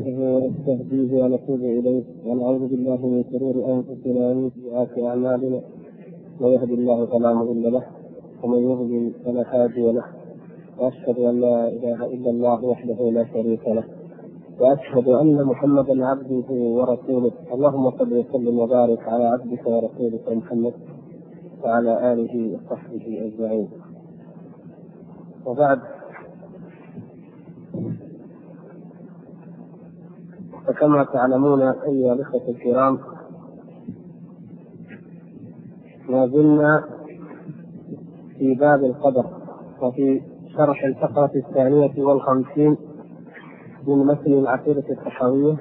نستعينه ونستهديه ونتوب إليه ونعوذ بالله من شرور أنفسنا ومن سيئات أعمالنا، من يهد الله فلا مضل له ومن يضلل فلا هادي له، وأشهد أن لا إله إلا الله وحده لا شريك له، وأشهد أن محمدا عبده ورسوله. اللهم صل وسلم وبارك على عبدك ورسولك محمد وعلى آله وصحبه أجمعين. وبعد، فكما تعلمون أيها الأخوة الكرام، ما زلنا في باب القدر وفي شرح الفقرة 52 من متن العقيدة الطحاوية،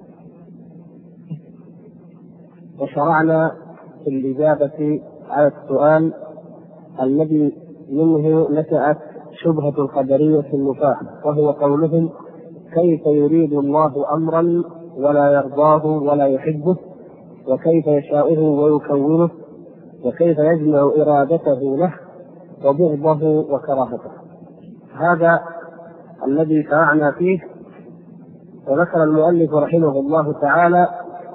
وشرعنا في الإجابة على السؤال الذي منه نشأت شبهة القدرية النفاة، وهو قولهم: كيف يريد الله أمرا ولا يرضاه ولا يحبه، وكيف يشاؤه ويكونه، وكيف يجمع إرادته له وبغضه وكراهته. هذا الذي شرعنا فيه. وذكر المؤلف رحمه الله تعالى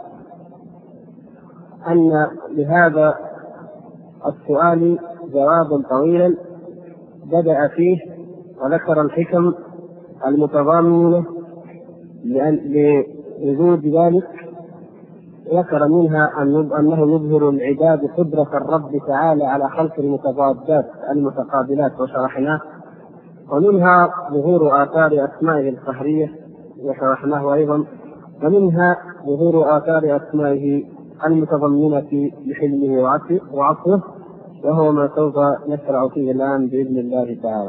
أن لهذا السؤال جوابا طويلا بدأ فيه، وذكر الحكم المتضامنة لوجود ذلك. ذكر منها أنه يظهر العباد قدرة الرب تعالى على خلق المتضادات المتقابلات، وشرحناه. ومنها ظهور آثار أسمائه القهرية، وشرحناه أيضا. ومنها ظهور آثار أسمائه المتضمنة لحلمه وعفوه، وهو ما سوف نشرع فيه الآن بإذن الله تعالى.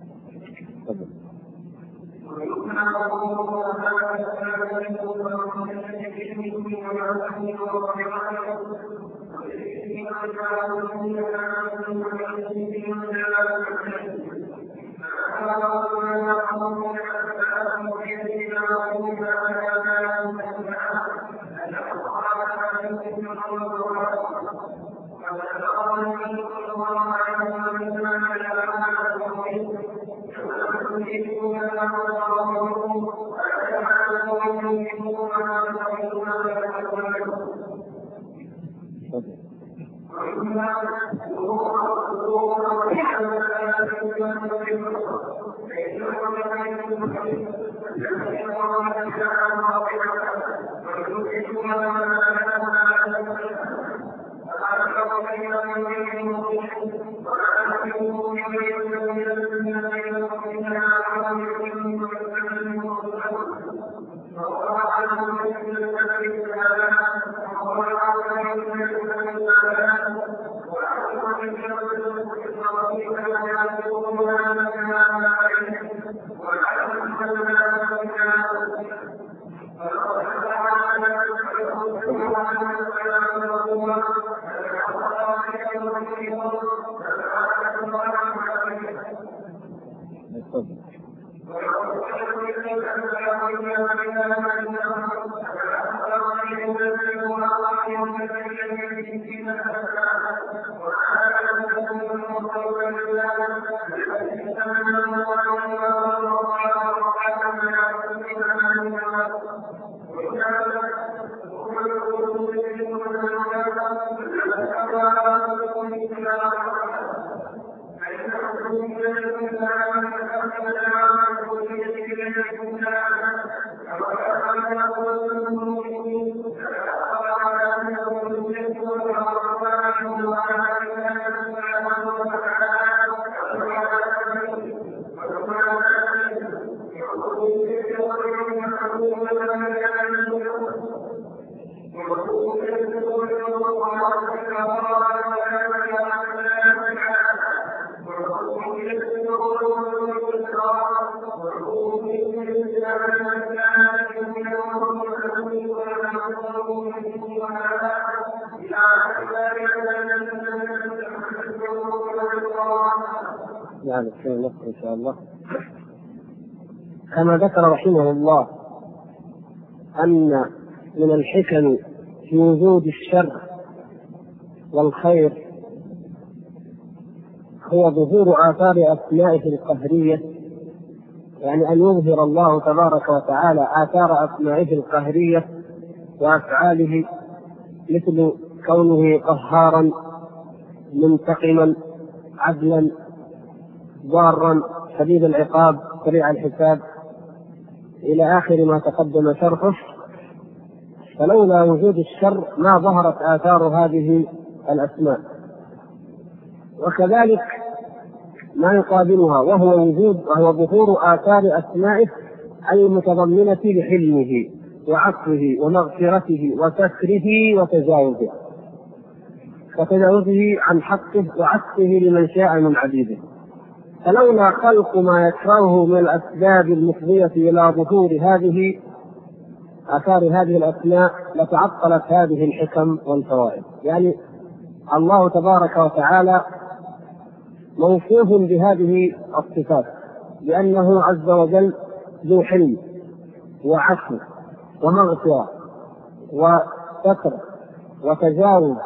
يعني إن شاء الله. كما ذكر رحمه الله أن من الحكم في وجود الشر والخير هو ظهور آثار أسمائه القهرية يعني أن يظهر الله تبارك وتعالى آثار أسمائه القهرية وأفعاله، مثل كونه قهارا منتقما عدلا ضارا شديد العقاب سريع الحساب إلى آخر ما تقدم شرحه. فلولا وجود الشر ما ظهرت آثار هذه الأسماء. وكذلك ما يقابلها وهو ظهور آثار أسمائه المتضمنة لحلمه وعفوه ومغفرته وستره وتجاوزه عن حقه وعفوه لمن شاء من عبيده. فلولا خلق ما يكرهه من الأسباب المفضية إلى ظهور آثار هذه الأسماء لتعطلت هذه الحكم والفوائد. يعني الله تبارك وتعالى موصوف بهذه الصفات لأنه عز وجل ذو حلم وعفو ومغفرة وستر وتجاوز،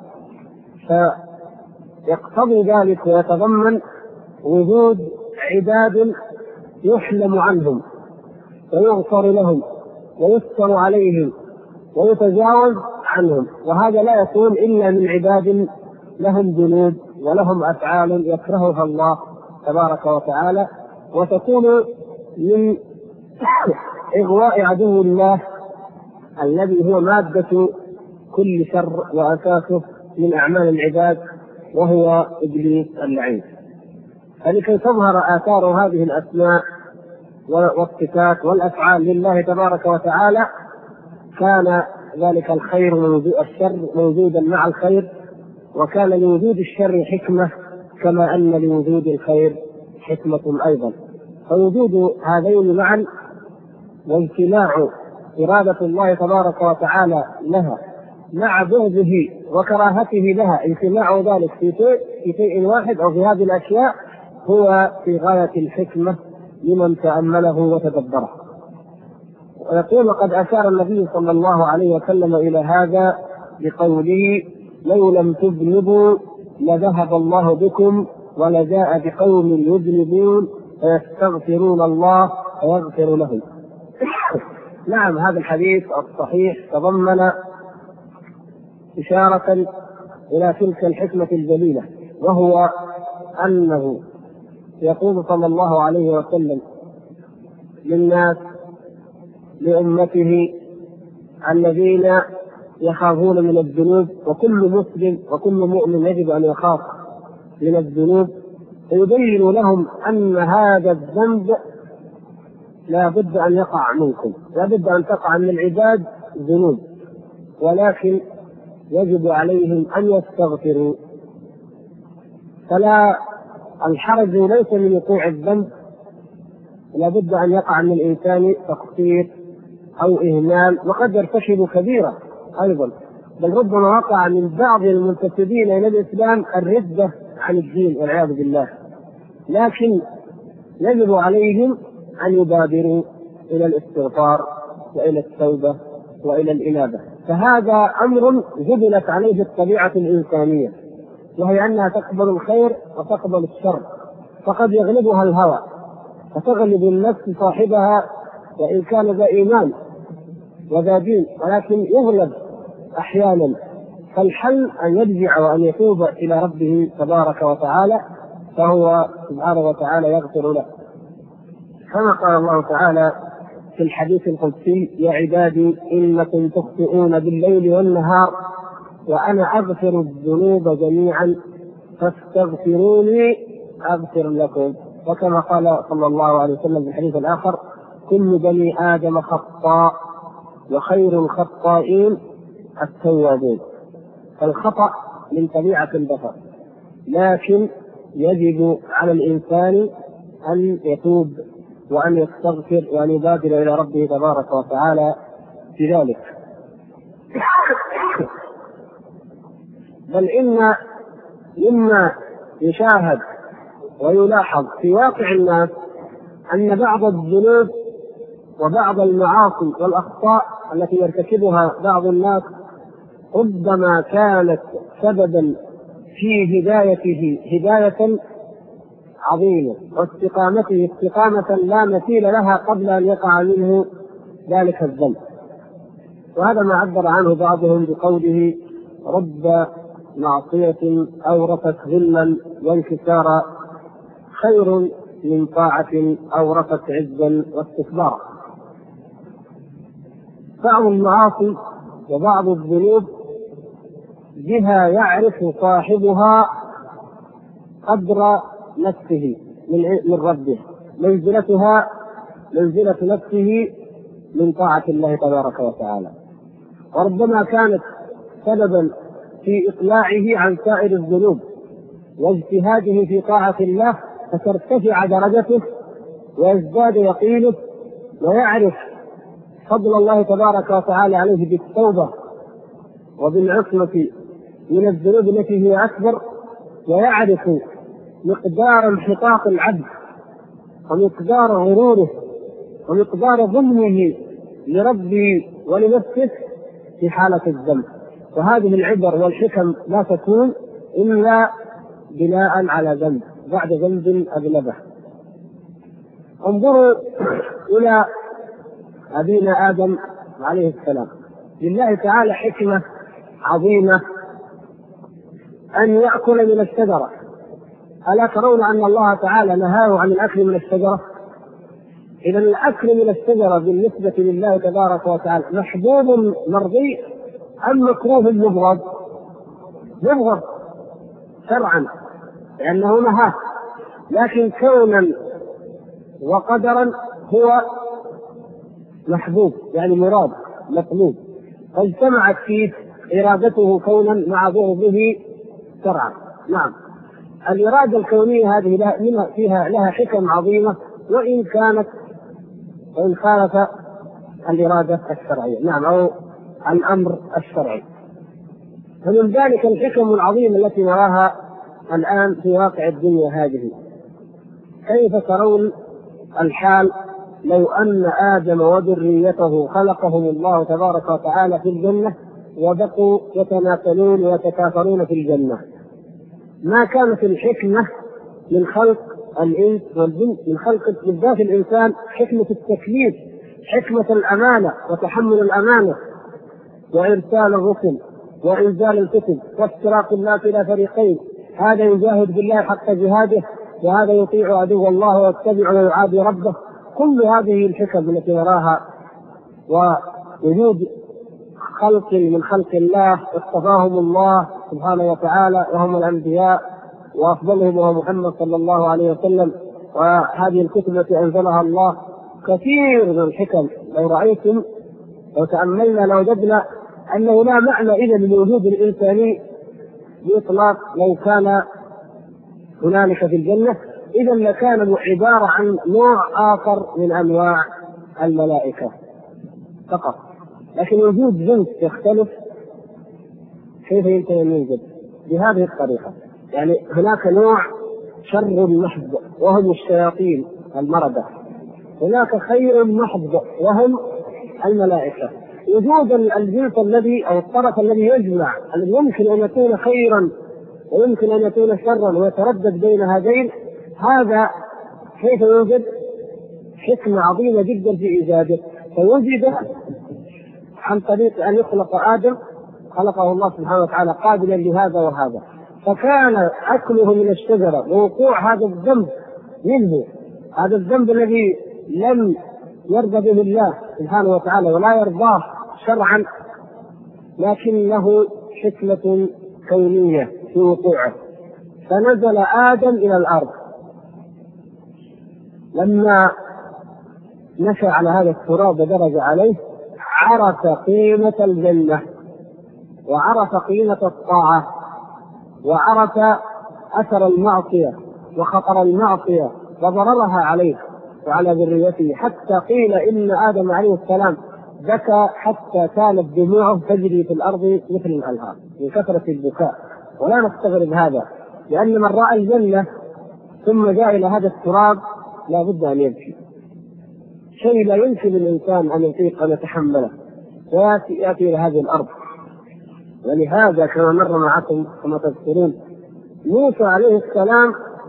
فيقتضي ذلك ويتضمن وجود عباد يحلم عنهم ويغفر لهم ويستر عليهم ويتجاوز عنهم، وهذا لا يكون إلا من عباد لهم ذنوب ولهم أفعال يكرهها الله تبارك وتعالى، وتكون من إغواء عدو الله الذي هو مادة كل شر وأساسه من أعمال العباد وهو إبليس اللعين. فلكي تظهر آثار هذه الأسماء والصفات والأفعال لله تبارك وتعالى كان ذلك الشر موجودا مع الخير، وكان لوجود الشر حكمة كما أن لوجود الخير حكمة أيضا. فوجود هذين معا واجتماع إرادة الله تبارك وتعالى لها مع بغضه وكراهته لها، اجتماع ذلك في شيء واحد أو في هذه الأشياء هو في غاية الحكمة لمن تأمله وتدبره. ويقول قد أشار النبي صلى الله عليه وسلم إلى هذا بقوله لو لم تذنبوا لذهب الله بكم ولجاء بقوم يذنبون فيستغفرون الله فيغفر لهم. نعم، هذا الحديث الصحيح تضمن إشارة إلى تلك الحكمة الجليلة، وهو أنه يقول صلى الله عليه وسلم للناس لأمته الذين يخافون من الذنوب، وكل مسلم وكل مؤمن يجب أن يخاف من الذنوب، فيبين لهم أن هذا الذنب لا بد أن يقع منكم، لا بد أن تقع من العباد ذنوب، ولكن يجب عليهم أن يستغفروا. فلا الحرج ليس من وقوع الذنب، لا بد أن يقع من الإنسان تقصير أو إهمال، وقد يرتكب كبيرة أيضا، بل ربما وقع من بعض المنتسبين إلى الإسلام الردة عن الدين والعياذ بالله، لكن يجب عليهم أن يبادروا إلى الاستغفار وإلى التوبة وإلى الإنابة. فهذا أمر جبلت عليه الطبيعة الإنسانية، وهي أنها تقبل الخير وتقبل الشر، فقد يغلبها الهوى فتغلب النفس صاحبها وإن كان ذا إيمان وذا دين، ولكن يغلب أحيانا. فالحل أن يرجع وأن يتوب إلى ربه تبارك وتعالى، فهو سبحانه وتعالى يغفر له، كما قال الله تعالى في الحديث القدسي يا عبادي إنكم تخطئون بالليل والنهار وأنا أغفر الذنوب جميعا فاستغفروني أغفر لكم. وكما قال صلى الله عليه وسلم في الحديث الآخر كل بني آدم خطاء وخير الخطائين التوابون. فالخطأ من طبيعة البشر، لكن يجب على الإنسان أن يتوب وأن يستغفر وأن يبادر إلى ربه تبارك وتعالى في ذلك. بل إن مما يشاهد ويلاحظ في واقع الناس أن بعض الذنوب وبعض المعاصي والأخطاء التي يرتكبها بعض الناس ربما كانت سببا في هدايته هداية عظيمة واستقامته استقامة لا مثيل لها قبل أن يقع منه ذلك الذنب. وهذا ما عبر عنه بعضهم بقوله: رب معصية أورثت ذلا وانكسارا خير من طاعة أورثت عزا واستكبارا. بعض المعاصي وبعض الذنوب بها يعرف صاحبها قدر نفسه من ربه، منزلتها منزلة نفسه من طاعة الله تبارك وتعالى، وربما كانت سببا في إقلاعه عن سائر الذنوب واجتهاده في طاعة الله، فترتفع درجته ويزداد يقينه ويعرف فضل الله تبارك وتعالى عليه بالتوبة وبالعصمة من الذنوب التي هي أكبر، ويعرف مقدار انحطاط العبد ومقدار غروره ومقدار ظلمه لربه ولنفسه في حالة الذنب. وهذه العبر والحكم لا تكون إلا بناء على ذنب بعد ذنب أذنبه. انظروا إلى أبينا آدم عليه السلام. لله تعالى حكمة عظيمة أن يأكل من الشجرة. ألا ترون أن الله تعالى نهاه عن الأكل من الشجرة؟ إذا الأكل من الشجرة بالنسبة لله تبارك وتعالى محبوب مرضي أم مكروه مبغض؟ مبغض شرعا لأنه نهاه، لكن كونا وقدرا هو محبوب، يعني مراد مطلوب، فاجتمعت فيه إرادته كونا مع بغضه شرعا. نعم، الإرادة الكونية هذه فيها لها حكم عظيمة وإن خالف الإرادة الشرعية، نعم، أو الأمر الشرعي. فمن ذلك الحكم العظيمة التي نراها الآن في واقع الدنيا هذه. كيف ترون الحال لو أن آدم وذريته خلقهم الله تبارك وتعالى في الجنة وبقوا يتناسلون ويتكاثرون في الجنة؟ ما كانت الحكمة من خلق الإنس والجن، من خلق بالذات الإنسان، حكمة التكليف، حكمة الأمانة وتحمل الأمانة وإرسال الرسل وإنزال الكتب وافتراق الناس إلى فريقين، هذا يجاهد بالله حق جهاده وهذا يطيع عدو الله ويتبع ويعادي ربه. كل هذه الحكم التي نراها ووجود خلق من خلق الله اصطفاهم الله سبحانه وتعالى وهم الأنبياء وأفضلهم هو محمد صلى الله عليه وسلم، وهذه الكتب التي أنزلها الله كثير من الحكم. لو رأيتم لو تأملنا لوجدنا أنه لا معنى إذا للوجود الإنساني بإطلاق لو كان هنالك في الجنة، إذا لكان عبارة عن نوع آخر من أنواع الملائكة فقط. لكن وجود جنس يختلف، كيف يمكن أن يوجد بهذه الطريقة؟ يعني هناك نوع شر محض وهم الشياطين المردة، هناك خير محض وهم الملائكة. وجود الجنس الذي أو الطرف الذي يجمع الذي يمكن أن يكون خيرا ويمكن أن يكون شرا ويتردد بين هذين، هذا كيف يوجد؟ حكمة عظيمة جدا في إيجاده. فوجد عن طريق أن يخلق آدم، خلقه الله سبحانه وتعالى قابلا لهذا وهذا، فكان أكله من الشجرة ووقوع هذا الذنب منه، هذا الذنب الذي لم يرضى به الله سبحانه وتعالى ولا يرضاه شرعا، لكن له حكمة كونية في وقوعه. فنزل آدم إلى الأرض، لما نشأ على هذا التراب ودرج عليه عرف قيمة الجنة وعرف قيمة الطاعة وعرف أثر المعصية وخطر المعصية وضررها عليه وعلى ذريته، حتى قيل إن آدم عليه السلام بكى حتى كانت دموعه تجري في الأرض مثل الأنهار من كثرة البكاء. ولا نستغرب هذا، لأن من رأى الجنة ثم جاء إلى هذا التراب لا بد أن يبكي، شيء لا يمكن للإنسان أن يطيق أن يتحمله ويأتي إلى هذه الأرض. ولهذا كما مر معكم كما تذكرون موسى عليه السلام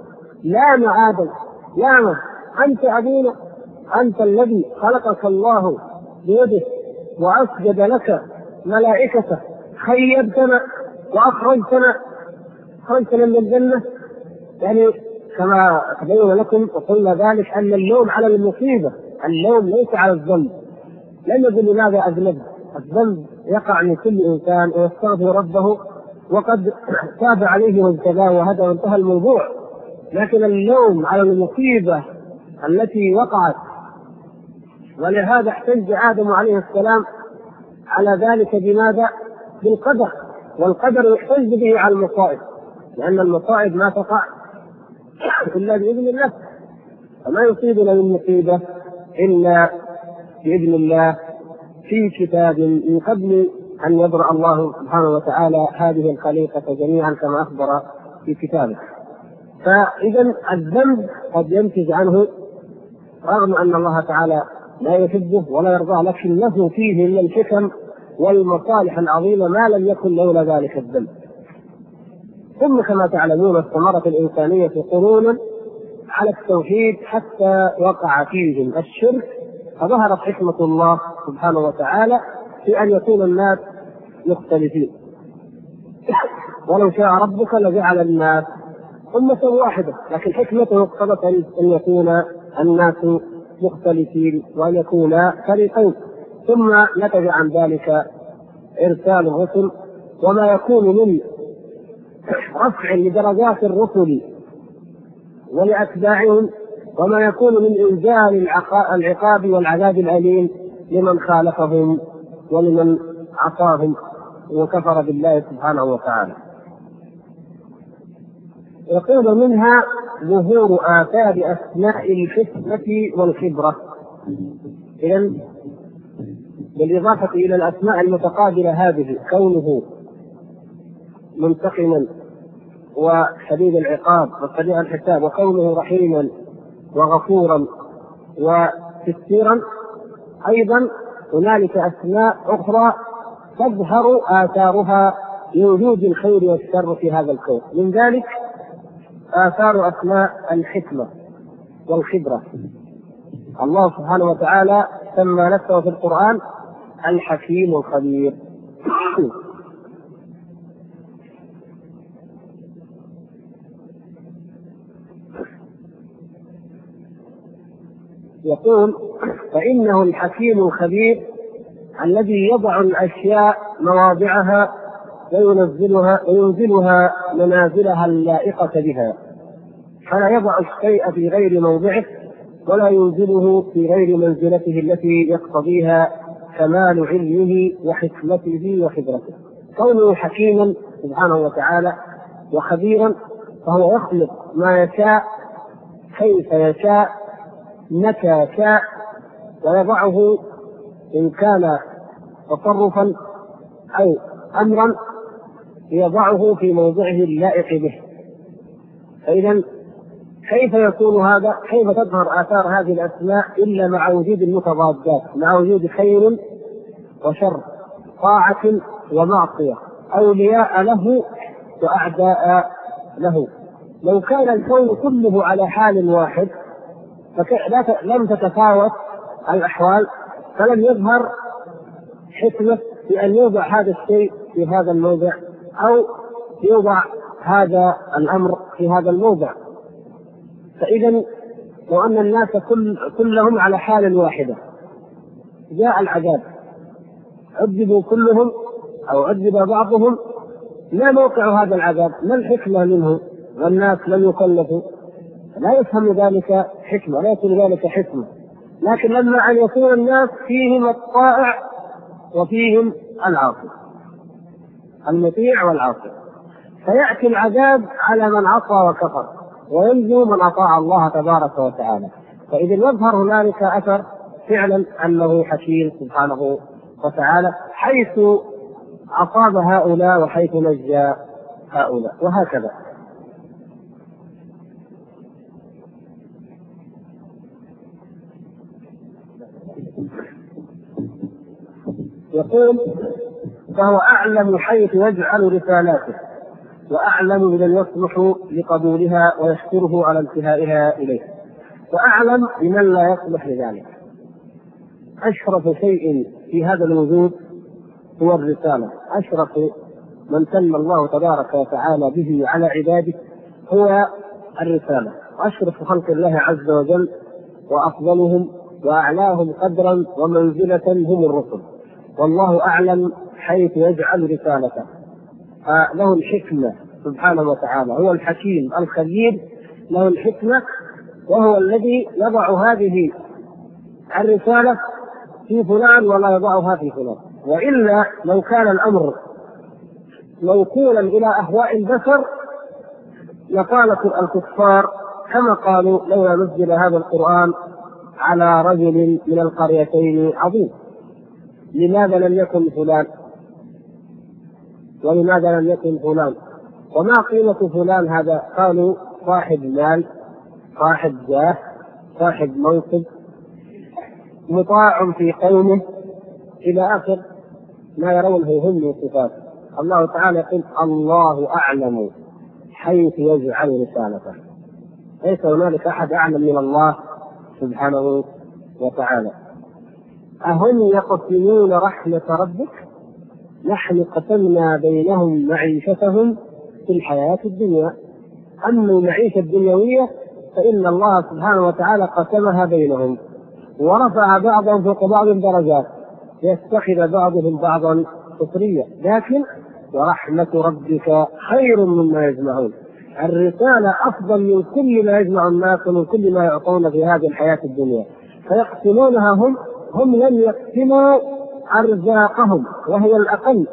لام آدم لامه: أنت أبينا، أنت الذي خلقك الله بيده وأسجد لك ملائكته، خيبتنا وأخرجتنا من الجنة. يعني كما تبين لكم وقلنا ذلك أن اللوم على المصيبة، اللوم ليس على الذنب. لم يقل لماذا أذنب، الذنب يقع من كل إنسان ويستغفر ربه وقد تاب عليه واجتباه وهذا وانتهى الموضوع. لكن اللوم على المصيبة التي وقعت، ولهذا احتج آدم عليه السلام على ذلك بماذا؟ بالقدر، والقدر يحتج به على المصائب، لأن المصائب ما تقع إلا بإذن الله، فما يصيبنا من مصيبة إلا بإذن الله في كتاب من قبل أن يبرأ الله سبحانه وتعالى هذه الخليقة جميعا كما أخبر في كتابه. فإذا الذنب قد ينتج عنه رغم أن الله تعالى لا يحبه ولا يرضاه، لكن له فيه من الحكم والمصالح العظيمة ما لم يكن لولا ذلك الذنب. ثم كما تعلمون استمرت الإنسانية قرونا على التوحيد حتى وقع فيهم الشرك، فظهرت حكمة الله سبحانه وتعالى في أن يكون الناس مختلفين. ولو شاء ربك لجعل الناس أمة واحدة، لكن حكمته اقتضت أن يكون الناس مختلفين وأن يكون فريقين. ثم نتج عن ذلك إرسال الرسل، وما يكون من رفع لدرجات الرسل ولأتباعهم، وما يكون من إنزال العقاب والعذاب الأليم لمن خالفهم ولمن عصاهم وكفر بالله سبحانه وتعالى. يقول منها ظهور آثار أسماء الحكمة والخبرة. إذن بالإضافة إلى الأسماء المتقابلة هذه، كونه منتقما وشديد العقاب وسريع الحساب، وكونه رحيما وغفورا وستيرا، أيضا هنالك أسماء أخرى تظهر آثارها لوجود الخير والشر في هذا الكون. من ذلك آثار أسماء الحكمة والخبرة. الله سبحانه وتعالى سمى نفسه في القرآن الحكيم الخبير. يقول: فإنه الحكيم الخبير الذي يضع الأشياء مواضعها وينزلها منازلها اللائقة بها، فلا يضع الشيء في غير موضعه ولا ينزله في غير منزلته التي يقتضيها كمال علمه وحكمته وخبرته. كونه حكيما سبحانه وتعالى وخبيرا، فهو يخلق ما يشاء كيف يشاء متى شاء، ويضعه إن كان تصرفا أو أمرا يضعه في موضعه اللائق به. فإذا كيف يكون هذا؟ كيف تظهر آثار هذه الأسماء إلا مع وجود المتضادات، مع وجود خير وشر، طاعة ومعصية، أولياء له وأعداء له. لو كان الكون كله على حال واحد لم تتفاوت الأحوال، فلم يظهر حكمة في أن يوضع هذا الشيء في هذا الموضع أو يوضع هذا الأمر في هذا الموضع. فإذا وأن الناس كلهم على حال واحدة، جاء العذاب عذبوا كلهم أو عذب بعضهم، ما موقع هذا العذاب؟ ما الحكمة منه؟ والناس لم يكلفوا، لا يفهم ذلك حكمة، لا يكون ذلك حكمة. لكن لما أن يكون الناس فيهم الطائع وفيهم العاصي، المطيع والعاصي، فيأتي العذاب على من عصى وكفر وينجو من أطاع الله تبارك وتعالى. فإذا يظهر هنالك أثر فعلا أنه حكيم سبحانه وتعالى، حيث أصاب هؤلاء وحيث نجى هؤلاء، وهكذا. يقول: فهو أعلم حيث يجعل رسالاته وأعلم بمن يصلح لقبولها ويشكره على انتهائها إليه، وأعلم بمن لا يصلح لذلك. أشرف شيء في هذا الوجود هو الرسالة. أشرف من سمى الله تبارك وتعالى به على عباده هو الرسالة. أشرف خلق الله عز وجل وأفضلهم وأعلاهم قدرا ومنزلة هم الرسل، والله أعلم حيث يجعل رسالته. له الحكمة سبحانه وتعالى، هو الحكيم الخبير، له الحكمة، وهو الذي يضع هذه الرسالة في فلان ولا يضعها في فلان. وإلا لو كان الأمر موكولا إلى أهواء البشر لقال الكفار كما قالوا لولا نزل هذا القرآن على رجل من القريتين عظيم، لماذا لم يكن فلان ولماذا لم يكن فلان؟ وما قيمة فلان هذا؟ قالوا صاحب مال، صاحب جاه، صاحب منصب، مطاع في قومه، إلى آخر ما يرونه هم من صفات. الله تعالى يقول الله أعلم حيث يجعل رسالته. ليس هنالك أحد أعلم من الله سبحانه وتعالى. أهم يقسمون رحمة ربك نحن قسمنا بينهم معيشتهم في الحياة الدنيا. أما المعيشة الدنيوية فإن الله سبحانه وتعالى قسمها بينهم ورفع بعضهم فوق بعض درجات يتخذ بعضهم بعضا سخريا، لكن ورحمة ربك خير مما يجمعون. الرسالة أفضل من كل ما يجمع الناس ومن كل ما يعطون في هذه الحياة الدنيا، فيقسمونها هم لم يقسموا أرزاقهم وهي الأقل.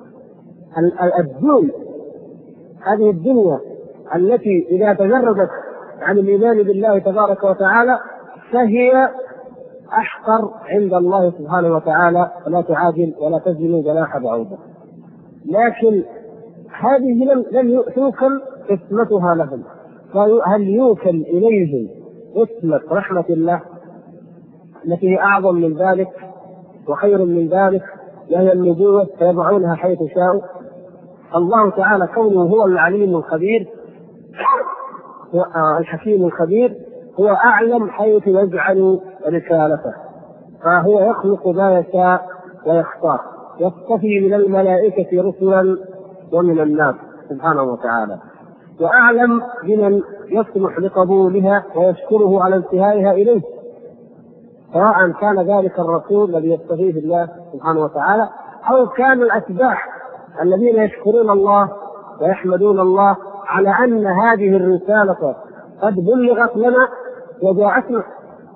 الدون هذه الدنيا التي إذا تجردت عن الإيمان بالله تبارك وتعالى فهي أحقر عند الله سبحانه وتعالى، فلا تعادل ولا تزن جناح بعوضة. لكن هذه لم توكل قسمتها لهم، فهل يوكل إليهم قسمة رحمة الله التي هي أعظم من ذلك وخير من ذلك وهي النبوة فيضعونها حيث شاءوا؟ الله تعالى كونه هو العليم الخبير الحكيم الخبير هو أعلم حيث يجعل رسالته، فهو يخلق ما يشاء ويختار، يصطفي من الملائكة رسلا ومن الناس سبحانه وتعالى، وأعلم بمن يصلح لقبولها ويشكره على انتهائها إليه، سواء كان ذلك الرسول الذي يصطفيه الله سبحانه وتعالى أو كان الأتباع الذين يشكرون الله ويحمدون الله على أن هذه الرسالة قد بلغت لنا وجاءتنا.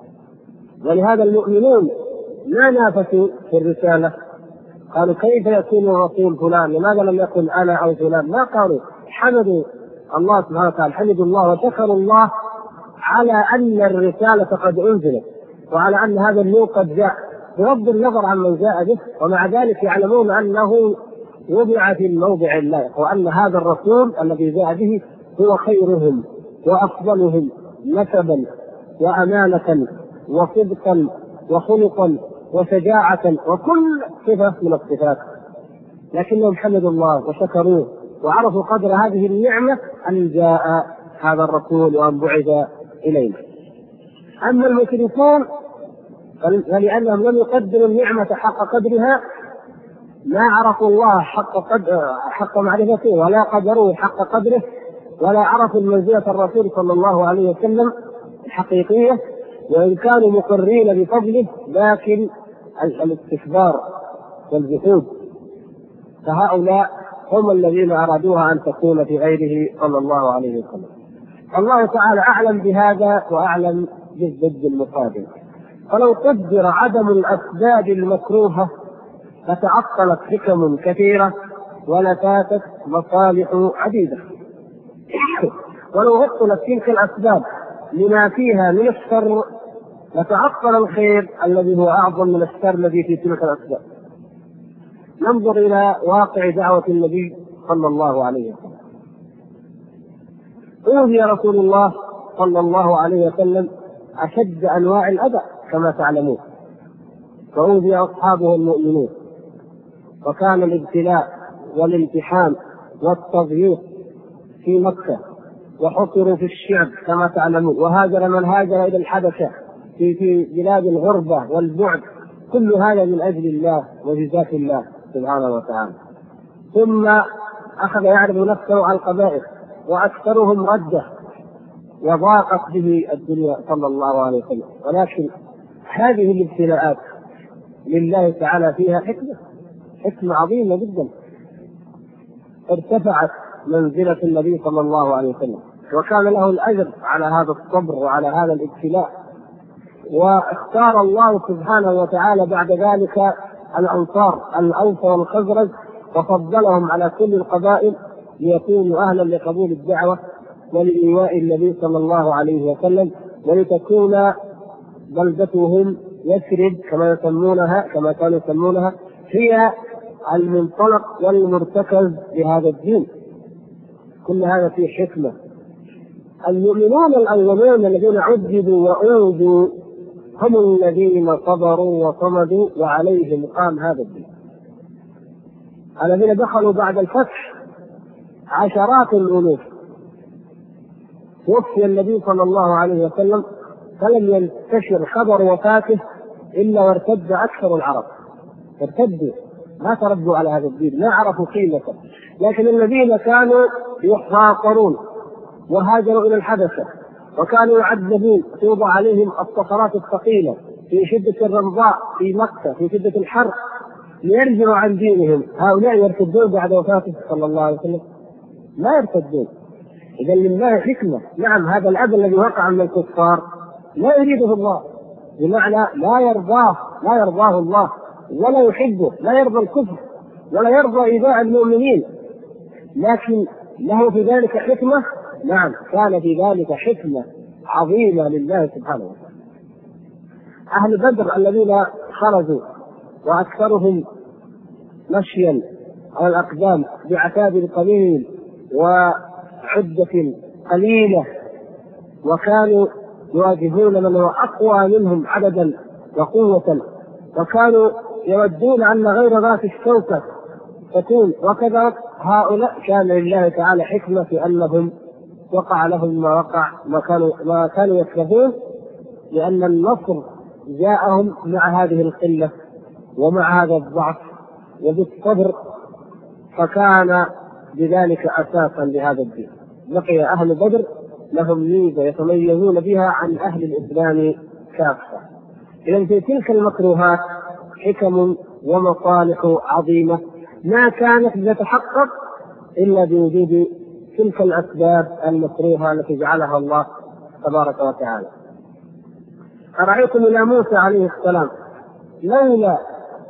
ولهذا المؤمنون ما نافسوا في الرسالة، قالوا كيف يكون الرسول فلان، لماذا لم يكن أنا أو فلان؟ ما قالوا، حمدوا الله سبحانه وتعالى، حمدوا الله وشكروا الله على أن الرسالة قد أنزلت وعلى أن هذا النور قد جاء، بغض النظر عن من جاء به، ومع ذلك يعلمون أنه وضع في الموضع اللائق، وأن هذا الرسول الذي جاء به هو خيرهم وأفضلهم نسبا وأمانة وصدقا وخلقا وشجاعة وكل صفة من الصفات، لكنهم حمدوا الله وشكروه وعرفوا قدر هذه النعمة أن جاء هذا الرسول وأن بعث إلينا. أما المشركون فلأنهم لم يقدروا النعمة حق قدرها ما عرفوا الله حق معرفته ولا قدروه حق قدره ولا عرفوا المنزلة الرسول صلى الله عليه وسلم الحقيقية، وإن كانوا مقرين بفضله لكن الاستكبار والجحود، فهؤلاء هم الذين أرادوها أن تكون في غيره صلى الله عليه وسلم. الله تعالى أعلم بهذا وأعلم بالضد المقابل. فلو قدر عدم الأسباب المكروهة لتعطلت حكم كثيرة ولفاتت مصالح عديدة، ولو عطلت تلك الأسباب لما فيها من الشر لتعطل الخير الذي هو أعظم من الشر الذي في تلك الأسباب. ننظر إلى واقع دعوة النبي صلى الله عليه وسلم. أوذي رسول الله صلى الله عليه وسلم أشد أنواع الأذى كما تعلمون، وأوذي أصحابه المؤمنون، وكان الابتلاء والامتحان والتضييق في مكة وحصروا في الشعب كما تعلمون، وهاجر من هاجر إلى الحبشة في بلاد الغربة والبعد، كل هذا من أجل الله وجزاة الله سبحانه وتعالى. ثم أخذ يعرض نفسه على القبائل وأكثرهم رده وضاقت به الدنيا صلى الله عليه وسلم. ولكن هذه الابتلاءات لله تعالى فيها حكمة عظيمة جدا. ارتفعت منزلة النبي صلى الله عليه وسلم، وكان له الأجر على هذا الصبر وعلى هذا الابتلاء. واختار الله سبحانه وتعالى بعد ذلك الأنصار الأوس والخزرج وفضلهم على كل القبائل ليكونوا أهلا لقبول الدعوة ولإيواء النبي صلى الله عليه وسلم، ولتكون بلدتهم يثرب كما كانوا يسمونها هي المنطلق والمرتكز لهذا الدين. كل هذا فيه حكمة. المؤمنون الأولون الذين عذبوا وأوذوا هم الذين صبروا وصمدوا وعليهم قام هذا الدين. الذين دخلوا بعد الفتح عشرات الألوف، توفي النبي صلى الله عليه وسلم فلم ينتشر خبر وفاته إلا وارتد أكثر العرب، ارتدوا ما تردوا على هذا الدين، ما عرفوا قيمته. لكن الذين كانوا يحاصرون وهاجروا إلى الحبشة وكانوا يعذبون توضع عليهم الصخرات الثقيلة في شدة الرمضاء في مكة في شدة الحر ليرجعوا عن دينهم، هؤلاء يرتدون بعد وفاته صلى الله عليه وسلم؟ لا يرتدون. إذا لله حكمة. نعم، هذا الأذى الذي وقع من الكفار لا يريده الله، بمعنى لا يرضاه الله ولا يحبه، لا يرضى الكفر ولا يرضى إيذاء المؤمنين، لكن له في ذلك حكمة. نعم، كان في ذلك حكمة عظيمة لله سبحانه وتعالى. أهل بدر الذين خرجوا وأكثرهم مشيا على الأقدام بعتاب قليل وعدة قليلة، وكانوا يواجهون من هو أقوى منهم عددا وقوة، وكانوا يودون أن غير ذات الشوكة تكون، وكذا هؤلاء كان لله تعالى حكمة في أنهم وقع لهم ما وقع، ما كانوا يكرهون، لأن النصر جاءهم مع هذه القلة ومع هذا الضعف وبالصبر، فكان بذلك أساسا لهذا الدين. بقي أهل بدر لهم ميزة يتميزون بها عن أهل الإسلام كافة. إذن في تلك المكروهات حكم ومصالح عظيمة ما كانت تتحقق إلا بوجود تلك الأسباب المكروهة التي جعلها الله تبارك وتعالى. أرأيتم إلى موسى عليه السلام لولا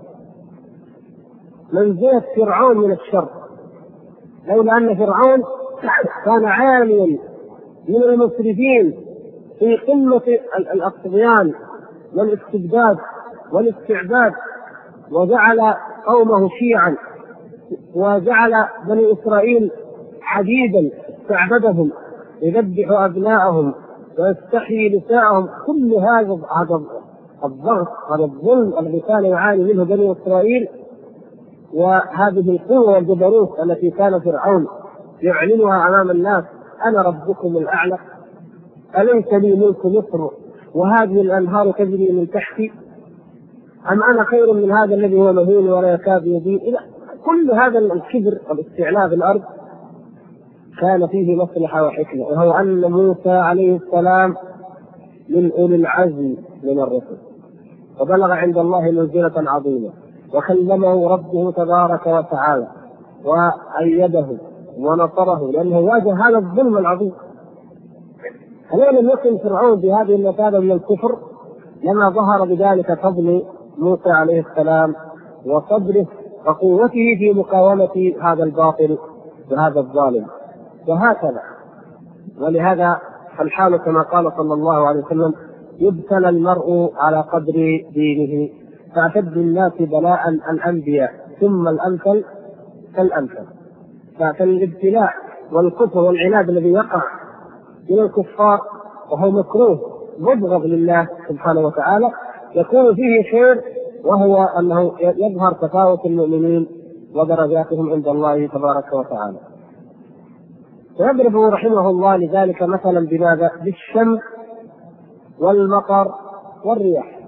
منزلة فرعون من الشر، لولا أن فرعون كان عاليا من المسرفين في قمة الطغيان والاستبداد والاستعباد، وجعل قومه شيعا، وجعل بني إسرائيل حديدا استعبدهم يذبح أبناءهم ويستحيي نساءهم. كل هذا الضغط، هذا الظلم الذي كان يعاني منه بني إسرائيل، وهذه القوة والجبروت التي كان فرعون يعلنها أمام الناس: أنا ربكم الأعلى، أليس لي ملك مصر وهذه الأنهار تجري من تحتي، أم أنا خير من هذا الذي هو مهين ولا يكاد يبين. إلى كل هذا الكبر والاستعلاء بالأرض كان فيه مصلحة وحكمة، وهو أن موسى عليه السلام من أولي العزم من الرسل، وبلغ عند الله منزلة عظيمة، وكلمه ربه تبارك وتعالى وأيده ونصره، لأنه واجه هذا الظلم العظيم. هل لم يكن فرعون بهذه المثابة من الكفر لما ظهر بذلك فضل موسى عليه السلام وصبره وقوته في مقاومة هذا الباطل وهذا الظالم. وهكذا، ولهذا الحال كما قال صلى الله عليه وسلم: يبتلى المرء على قدر دينه، فأشد الناس بلاء الأنبياء ثم الأمثل فالأمثل. فالابتلاء والكفر والعناد الذي يقع من الكفار وهو مكروه مبغض لله سبحانه وتعالى يكون فيه خير، وهو أنه يظهر تفاوت المؤمنين ودرجاتهم عند الله تبارك وتعالى. ويضرب رحمه الله لذلك مثلا بماذا؟ بالشمس والمطر والرياح.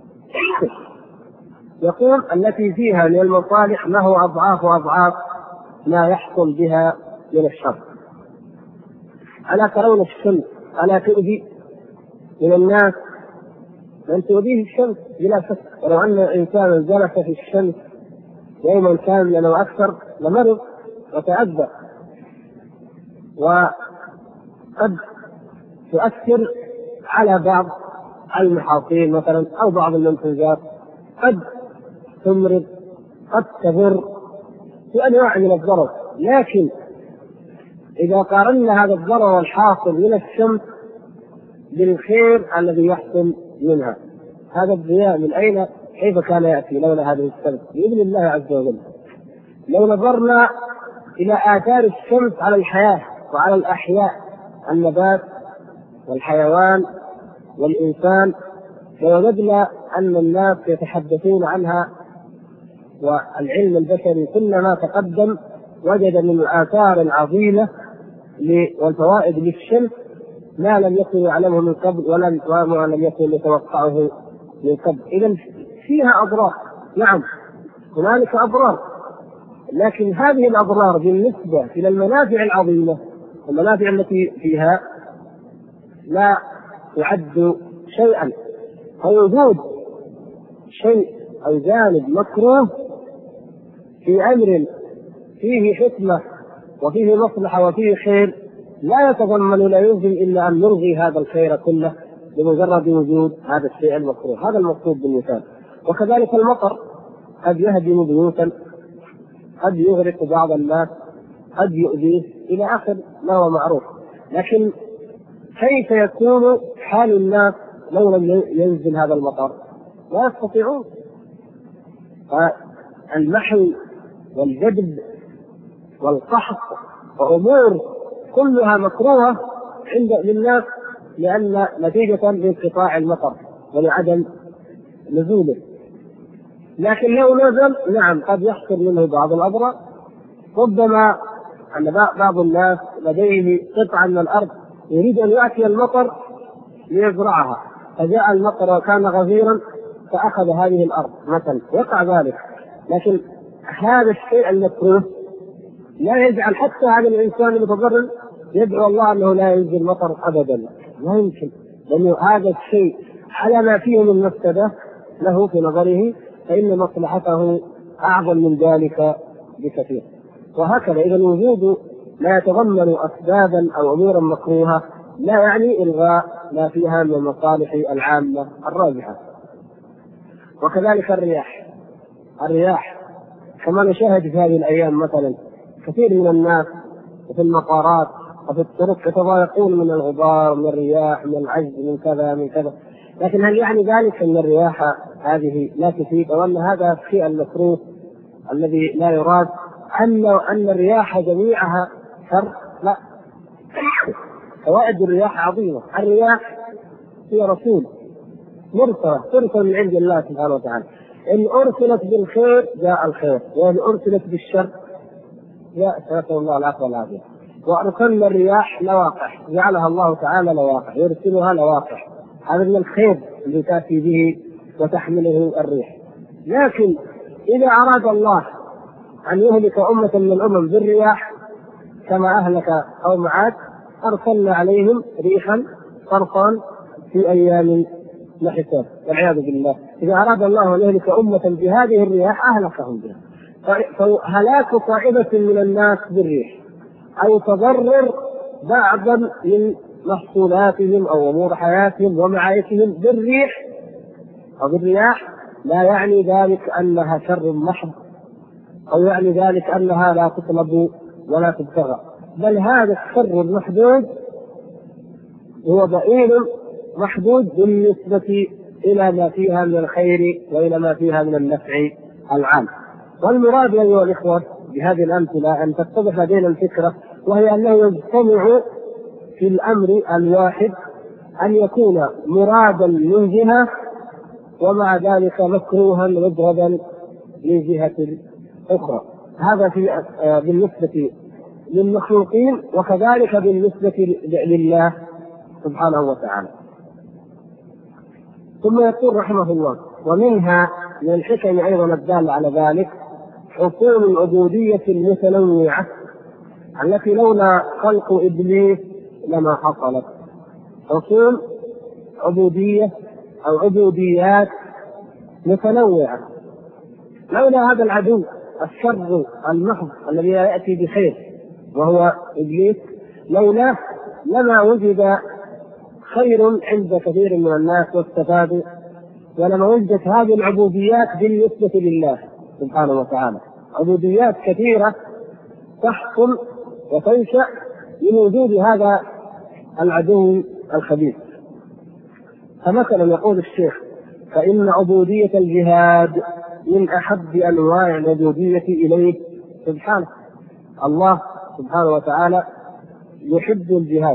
يقول التي فيها من المصالح له أضعاف وأضعاف ما يحصل بها من الشر. ألا ترون الشمس ألا تؤذي من الناس؟ من تؤذيه الشمس بلا شك. ولو أن إنسانا جلس في الشمس يوما كاملا أو أكثر لمرض وتأذى، وقد تؤثر على بعض المحاصيل مثلا أو بعض المنتجات، قد تمرض، قد تضر في أنواع من الضرر. لكن إذا قارنا هذا الضرر الحاصل من الشمس بالخير الذي يحصل منها، هذا الضياء من أين كيف كان يأتي لولا هذه الشمس؟ بإذن الله عز وجل. لو نظرنا إلى آثار الشمس على الحياة وعلى الأحياء، النبات والحيوان والإنسان، لوجدنا أن الناس يتحدثون عنها، والعلم البشري كلما تقدم وجد من الآثار العظيمة والفوائد للشمس ما لم يكن يعلمه من قبل وما لم يكن يتوقعه من قبل. إذن فيها أضرار، نعم هنالك أضرار، لكن هذه الأضرار بالنسبة إلى المنافع العظيمة، المنافع التي فيها لا تعد شيئا. فوجود شيء أو جانب مكروه في أمر فيه حكمة وفيه مصلحة وفيه خير لا يتضمن لا يلزم إلا أن نلغي هذا الخير كله بمجرد وجود هذا الشيء المكروه. هذا المقصود بالمثال. وكذلك المطر قد يهدم بيوتا، قد يغرق بعض الناس، قد يؤذيه إلى آخر ما هو معروف. لكن كيف يكون حال الناس لو لم ينزل هذا المطر؟ لا يستطيعون. المحو والجدب والقحط وأمور كلها مكروهة عند للناس لأن نتيجة لانقطاع المطر ولعدم نزوله. لكن لو نزل نعم قد يحصل منه بعض الأضرار. ربما أن بعض الناس لديه قطعة من الأرض يريد أن يأتي المطر ليزرعها، فجاء المطر وكان غزيرا فأخذ هذه الأرض مثلا، يقع ذلك. لكن هذا الشيء المكروه لا يجعل حتى هذا الإنسان المتضرر يدعو الله أنه لا ينزل مطر أبدا، لا يمكن، لأنه هذا الشيء على ما فيه من مفسدة له في نظره، فإن مصلحته أعظم من ذلك بكثير. وهكذا إذا وجود ما يتضمن أسبابا أو أمورا مكروهة لا يعني إلغاء ما فيها من المصالح العامة الراجحة. وكذلك الرياح كما نشاهد في هذه الأيام مثلا كثير من الناس في المطارات وفي الطرق يتضايقون من الغبار، من الرياح، من العجز، من كذا من كذا. لكن هل يعني ذلك أن الرياح هذه لا تفيد أو أن هذا الشيء المكروه الذي لا يراد أن الرياح جميعها شر؟ لا، فوائد الرياح عظيمة. الرياح هي رسول مرسلة من عند الله سبحانه وتعالى، إن أرسلت بالخير جاء الخير، وإن أرسلت بالشر جاء نسأل الله العفو والعافية. وأرسلنا الرياح لواقح، جعلها الله تعالى لواقح، يرسلها لواقح، هذا من الخير اللي تأتي به وتحمله الريح. لكن إذا أراد الله أن يهلك أمة من الأمم بالرياح كما أهلك قوم عاد أرسلنا عليهم ريحا صرصا في أيام نحسات والعياذ بالله. إذا أراد الله أن يهلك أمة بهذه الرياح أهلكهم بها. فهلاك طائفة من الناس بالريح أو تضرر بعضا من محصولاتهم أو أمور حياتهم ومعايشهم بالريح أو بالرياح لا يعني ذلك أنها شر محض أو يعني ذلك أنها لا تطلب ولا تبتغى، بل هذا الشر المحدود هو ضئيل محدود بالنسبة إلى ما فيها من الخير وإلى ما فيها من النفع العام. والمراد أيها الإخوة بهذه الأمثلة أن تتضح لدينا الفكرة، وهي أنه يجتمع في الأمر الواحد أن يكون مرادا من جهة ومع ذلك مكروها مبغضا من جهة أخرى. هذا بالنسبة للمخلوقين وكذلك بالنسبة لله سبحانه وتعالى. ثم يقول رحمه الله: ومنها من الحكم أيضا الدالة على ذلك حصول العبودية المتنوعة التي لولا خلق إبليس لما حصلت. حصول عبودية أو عبوديات متنوعة لولا هذا العدو الشر المحض الذي يأتي بخير وهو إبليس، لولا لما وجد خير عند كثير من الناس واستفادوا، ولما وجدت هذه العبوديات بالنسبة لله سبحانه وتعالى. عبوديات كثيرة تحصل وتنشأ من وجود هذا العدو الخبيث. فمثلا يقول الشيخ: فإن عبودية الجهاد من أحب أنواع العبودية إليه سبحانه. الله سبحانه وتعالى يحب الجهاد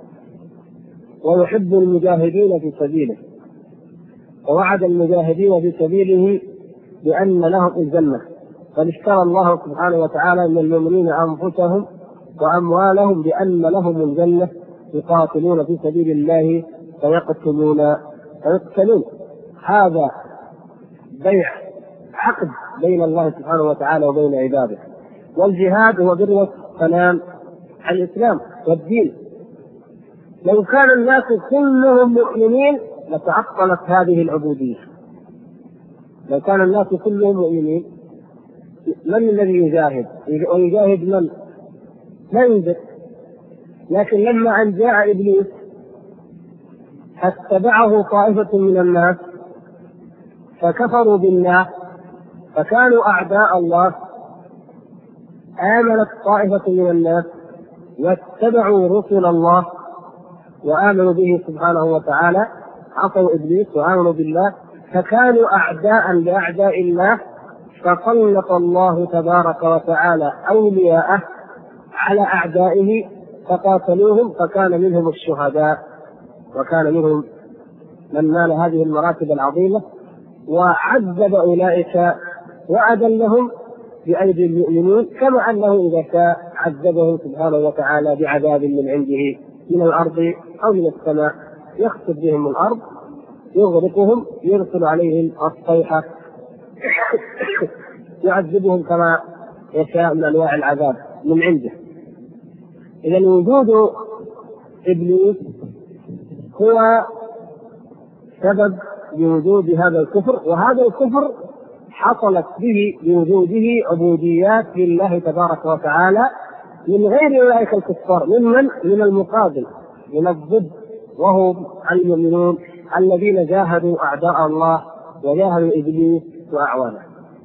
ويحب المجاهدين في سبيله، ووعد المجاهدين في سبيله بأن لهم الجنة، بل اشترى الله سبحانه وتعالى من المؤمنين أنفسهم وأموالهم بأن لهم الجنة يقاتلون في سبيل الله فيقتلون. هذا بيع عقد بين الله سبحانه وتعالى وبين عباده. والجهاد هو ذروة سنام الإسلام والدين. لو كان الناس كلهم مؤمنين لتعطلت هذه العبودية. لو كان الناس كلهم مؤمنين من الذي يجاهد؟ ويجاهد من؟ لا يوجد. لكن لما أن جاء إبليس اتبعه طائفة من الناس فكفروا بالله فكانوا أعداء الله، آمنت طائفة من الناس واتبعوا رسل الله وآمنوا به سبحانه وتعالى، عصوا إبليس وآمنوا بالله فكانوا أعداء لأعداء الله، فسلط الله تبارك وتعالى أولياءه على أعدائه فقاتلوهم، فكان منهم الشهداء وكان منهم من نال هذه المراتب العظيمة، وعذب أولئك وأذلهم بأيدي المؤمنين، كما أنه إذا شاء عذبهم سبحانه وتعالى بعذاب من عنده من الأرض أو من السماء، يخسف بهم الأرض يغرقهم، يرسل عليهم الصيحة يعذبهم كما يشاء من أنواع العذاب من عنده. إذا وجود إبليس هو سبب لوجود هذا الكفر، وهذا الكفر حصلت به بوجوده عبوديات لله تبارك وتعالى من غير أولئك الكفار، من المقابل، من الضد، وهم المؤمنون الذين جاهدوا أعداء الله وجاهدوا إبليس وأعوانه.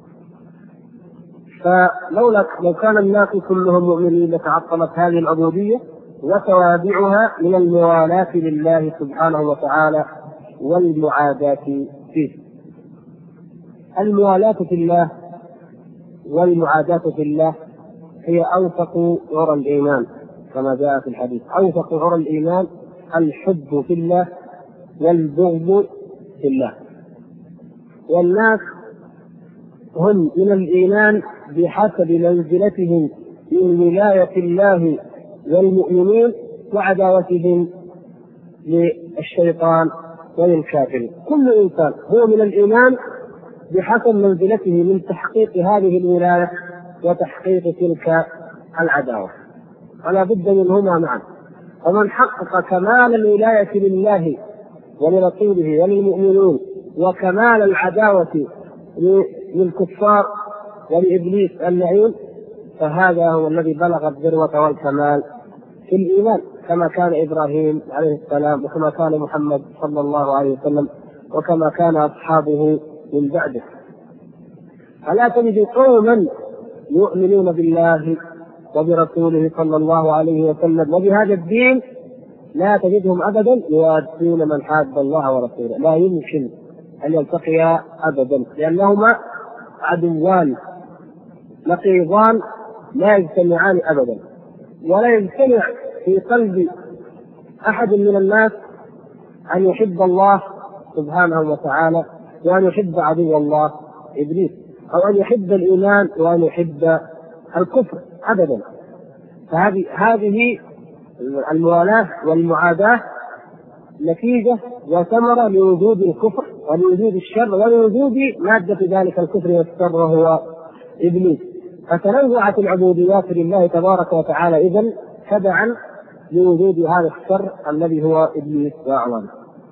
لو كان الناس كلهم مؤمنين لتعطلت هذه العبودية وتوابعها من الموالاة لله سبحانه وتعالى والمعاداة فيه. الموالاة في الله والمعاداة في الله هي أوثق عرى الإيمان كما جاء في الحديث. أوثق عرى الإيمان الحب في الله والبغض في الله. والناس هم من الإيمان بحسب منزلتهم من ولاية الله والمؤمنين وعداوتهم للشيطان وللكافر. كل إنسان هو من الإيمان بحسب منزلته من تحقيق هذه الولاية وتحقيق تلك العداوة، فلا بد منهما معا. ومن حقق كمال الولاية لله ولرسوله وللمؤمنين وكمال العداوة للكفار ولإبليس اللعين، فهذا هو الذي بلغ الذروة والكمال في الإيمان، كما كان إبراهيم عليه السلام، وكما كان محمد صلى الله عليه وسلم، وكما كان أصحابه من بعده. فلا تجد قوما يؤمنون بالله وبرسوله صلى الله عليه وسلم وبهذا الدين لا تجدهم أبدا يوادون من حاد الله ورسوله. لا يمكن أن يلتقيا أبدا، لأنهما عدوان نقيضان لا يجتمعان أبدا. ولا يجتمع في قلب أحد من الناس أن يحب الله سبحانه وتعالى وأن يحب عدو الله إبليس، أو أن يحب الإيمان وأن يحب الكفر أبدا. فهذه الموالاة والمعاداة نتيجة وثمرة لوجود الكفر ولوجود الشر ولوجود مادة ذلك الكفر والشر وهو إبليس. فتنوعت العبوديات لله تبارك وتعالى إذن تبعا لوجود هذا الشر الذي هو إبليس وأعوانه.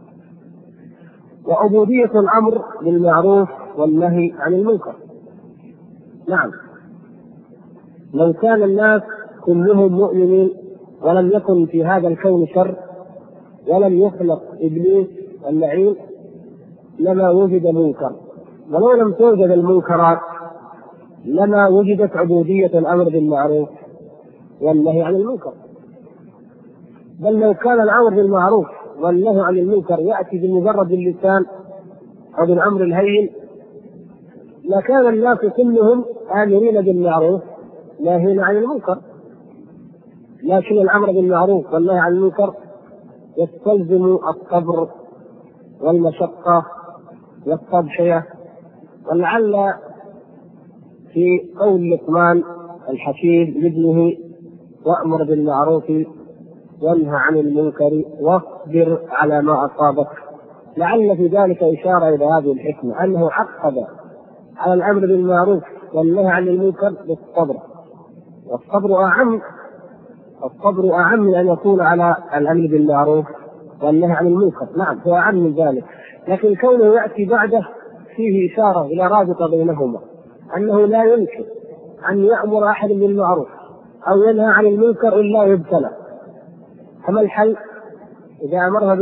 وعبودية الأمر بالمعروف والنهي عن المنكر. نعم، لو كان الناس كلهم مؤمنين ولم يكن في هذا الكون شر ولم يخلق إبليس اللعين لما وجد منكر، ولو لم توجد المنكرات لما وجدت عبودية الأمر بالمعروف والنهي عن المنكر. بل لو كان الأمر بالمعروف والنهي عن المنكر يأتي بمجرد اللسان أو بالأمر الهين لكان الناس كلهم آمرين بالمعروف ناهين عن المنكر. لكن الأمر بالمعروف والنهي عن المنكر يستلزم الصبر والمشقة والتضحية. ولعل في قول لقمان الحكيم لابنه وأمر بالمعروف وانهى عن المنكر واصبر على ما أصابك، لعل في ذلك إشارة إلى هذه الحكمة أنه عقد على الأمر بالمعروف والنهي عن المنكر بالصبر، والصبر أعم من أن يكون على الأمر بالمعروف والنهي عن المنكر. نعم، هو أعم من ذلك، لكن كونه يأتي بعده فيه إشارة إلى رابطة بينهما، أنه لا يمكن أن يأمر أحد بالمعروف أو ينهى عن المنكر إلا يبتلى. فما الحل؟ إذا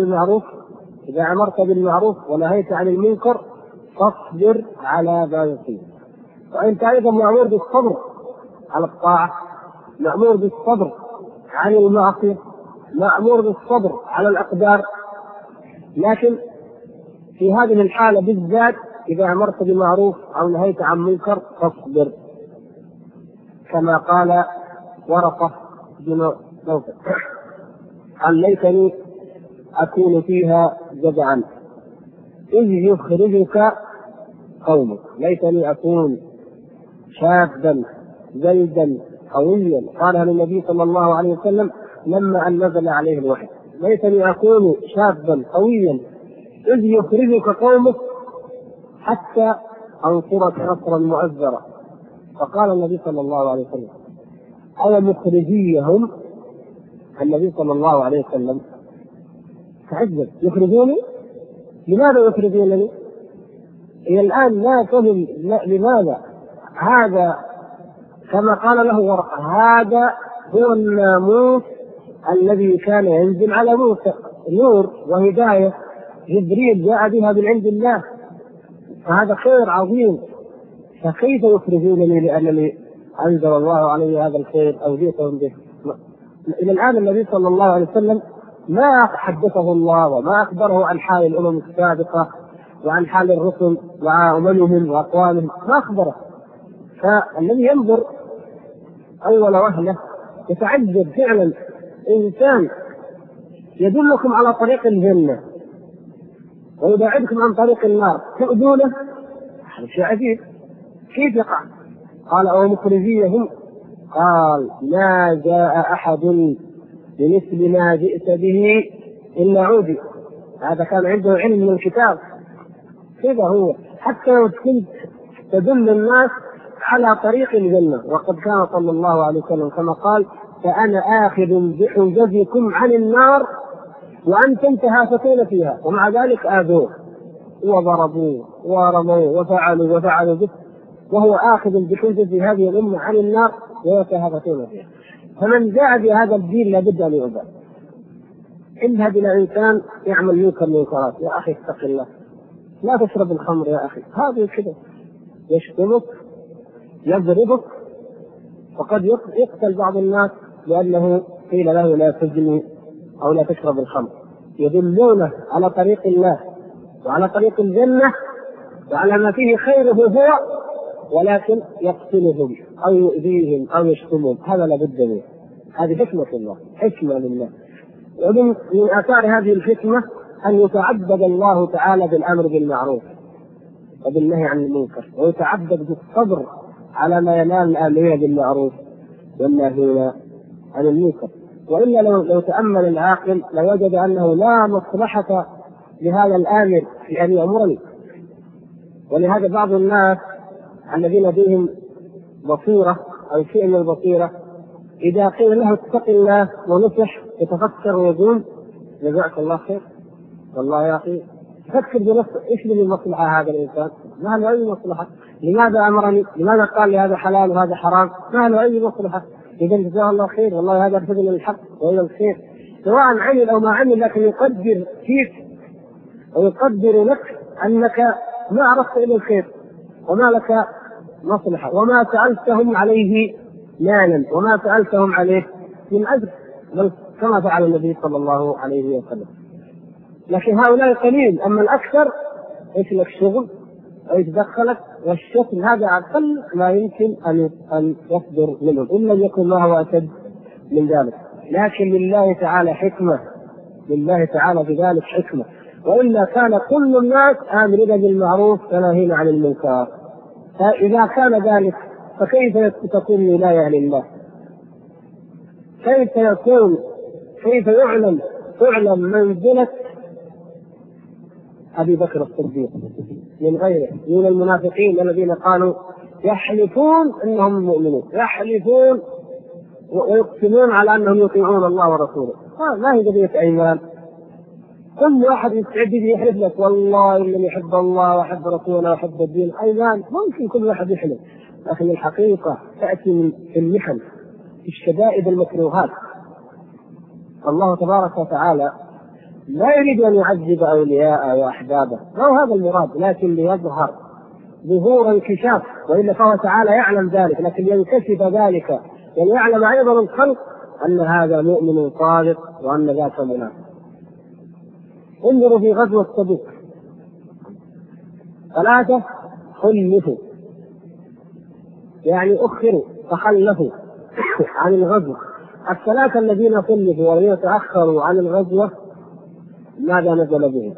أمرت بالمعروف ونهيت عن المنكر فاصبر على ما يصيب. وأنت أيضا مأمور بالصبر على الطاعة، مأمور بالصبر عن المعصية، مأمور بالصبر على الأقدار. لكن في هذه الحالة بالذات إذا أمرت بالمعروف أو نهيت عن منكر فاصبر، كما قال ورقة بن نوفل: قال ليتني أكون فيها جدعا إذ يخرجك قومك. ليتني أكون شابا جلدا قويا، قالها للنبي صلى الله عليه وسلم لما أن نزل عليه الوحي: ليتني أكون شابا قويا إذ يخرجك قومك حتى أنصرك نصرا مؤزرا. فقال النبي صلى الله عليه وسلم: أو مخرجيهم. النبي صلى الله عليه وسلم تعجب: يخرجوني؟ لماذا يخرجونني؟ إلى الآن لا فهم لماذا. هذا كما قال له ورقة: هذا هو الناموس الذي كان ينزل على موسى، نور وهداية جبريل جاء بها من عند الله، فهذا خير عظيم، فكيف يخرجونني لأنني أنزل الله علي هذا الخير أو جئتهم به؟ إلى الآن النبي صلى الله عليه وسلم ما حدثه الله وما أخبره عن حال الأمم السابقة وعن حال الرسل مع أممهم وأقوامهم، ما أخبره. فالذي ينظر أول وهلة يتعجب فعلا، إنسان يدلكم على طريق الجنة ويبعدكم عن طريق النار تؤذونه، هذا شيء عجيب. كيف يقع؟ قال: أو مخرجيهم. قال: ما جاء أحد بمثل ما جئت به إلا عودي. هذا كان عنده علم من الكتاب، كذا هو، حتى لو كنت تدل الناس على طريق الجنة. وقد كان صلى الله عليه وسلم كما قال: فأنا آخذ بحجزكم عن النار وأنتم تهافتون فيها، ومع ذلك آذوه وضربوه ورموه وفعلوا به، وهو آخذ بحجز هذه الأمة عن النار ويتهافتون فيها. فمن جاء بهذا الدين لابد أن يؤذى. اذهب إلى إنسان يعمل منكرات: يا أخي اتق الله، لا تشرب الخمر يا أخي، هذا كده يشتمك يضربك، وقد يقتل بعض الناس لأنه قيل له لا تزني أو لا تشرب الخمر. يدلونه على طريق الله وعلى طريق الجنة وعلى ما فيه خيره هو، ولكن يقتلهم أو يؤذيهم أو يشتمهم. هذا لابد منه، هذه حكمة الله، حكمة لله. ومن آثار هذه الحكمة أن يتعبد الله تعالى بالأمر بالمعروف وبالنهي عن المنكر، ويتعبد بالصبر على ما ينال الآمرين بالمعروف والناهين عن المنكر. وإلا لو تأمل العاقل لوجد أنه لا مصلحة لهذا الآمر في أن يأمرني. ولهذا بعض الناس الذين بهم بصيرة أو شيء من البصيرة إذا قيل له اتق الله ونصح يتفكر ويقول جزاك الله خير، والله يا أخي فكر بنفسه إيش من المصلحة هذا الإنسان؟ ما له أي مصلحة. لماذا أمرني؟ لماذا قال لي هذا حلال وهذا حرام؟ ما له أي مصلحة. إذا جزاه الله خير، والله هذا ارشدني للحق وإلى الخير، سواء عمل أو ما عمل، لكن يقدر فيك ويقدر لك أنك ما عرفت إلى الخير وما لك مصلحة، وما سألتهم عليه مالا وما سألتهم عليه من أجل، بل كما فعل النبي صلى الله عليه وسلم. لكن هؤلاء قليل، أما الأكثر إيش لك شغل أو يتدخلك، والشكل هذا أقل ما يمكن أن يصدر منهم، إلا يكون ما هو أشد من ذلك. لكن لله تعالى حكمة، لله تعالى بذلك حكمة، وإلا كان كل الناس آمرين بالمعروف وناهين عن المنكر. فإذا كان ذلك فكيف تكون ولاية لله؟ كيف تعلم منزلة أبي بكر الصديق من غيره من المنافقين الذين قالوا يحلفون أنهم مؤمنون، يحلفون ويقسمون على أنهم يطيعون الله ورسوله. ما هي قضية أيمان. كل واحد يستعد يحلف لك والله إنني يحب الله ويحب رسوله ويحب الدين، أيمان ممكن كل واحد يحلف، لكن الحقيقة تأتي في المحن، في الشدائد المكروهات. الله تبارك وتعالى لا يريد أن يعذب أولياءه وأحبابه، ما هذا المراد، لكن ليظهر ظهور انكشاف، وإلا فهو تعالى يعلم ذلك، لكن ينكشف ذلك ويعلم أيضا الخلق أن هذا مؤمن صادق وأن ذاك منافق. انظروا في غزوة تبوك 3 خلفوا، يعني أخروا تخلفوا عن الغزوة. 3 الذين خلفوا والذين تأخروا عن الغزوة ماذا نزل بهم؟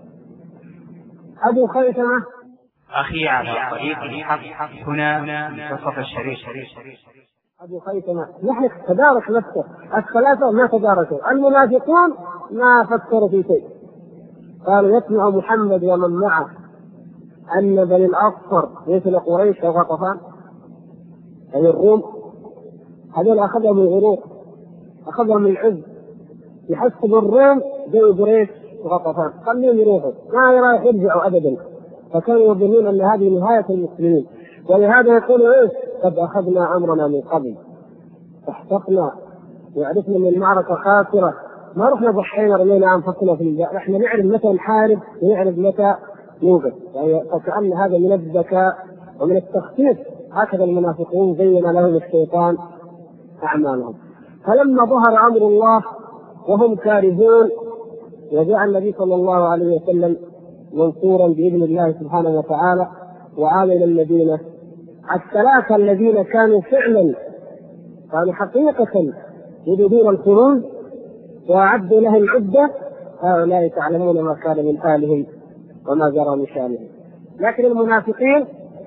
أبو خيثمة أخي على طريق الحق هنا منتصف الشريف. أبو خيثمة نحن تدارك نفسه، 3 ما تداركوا، المنافقون ما فكروا في شيء، قالوا يسمع محمد ومن معه أن بني الأصفر مثل قريش وغطفان، أي الروم، هذول أخذهم من الغرور، أخذهم من العز، يحسب الروم زي قريش وغطفان، خليهم يروحوا ما راح يرجعوا أبدا، فكانوا يظنون أن هذه نهاية المسلمين. ولهذا يقولوا إيش؟ قد أخذنا أمرنا من قبل فاحتقنا وعرفنا من المعركة خاسرة، ما رحنا ضحينا رمينا أنفسنا في الجاء، نحن نعرف متى نحارب ونعرف متى نوقف، يعني فكأن هذا من الذكاء ومن التخطيط. هكذا المنافقون زين لهم الشيطان أعمالهم. فلما ظهر أمر الله وهم كارهون وجاء النبي صلى الله عليه وسلم منصورا بإذن الله سبحانه وتعالى وعاد إلى المدينة، 3 الذين كانوا فعلا كانوا حقيقة يريدون الخروج وأعدوا لهم عدة، هؤلاء تعلمون ما كان من حالهم وما جرى من شأنهم. لكن المنافقين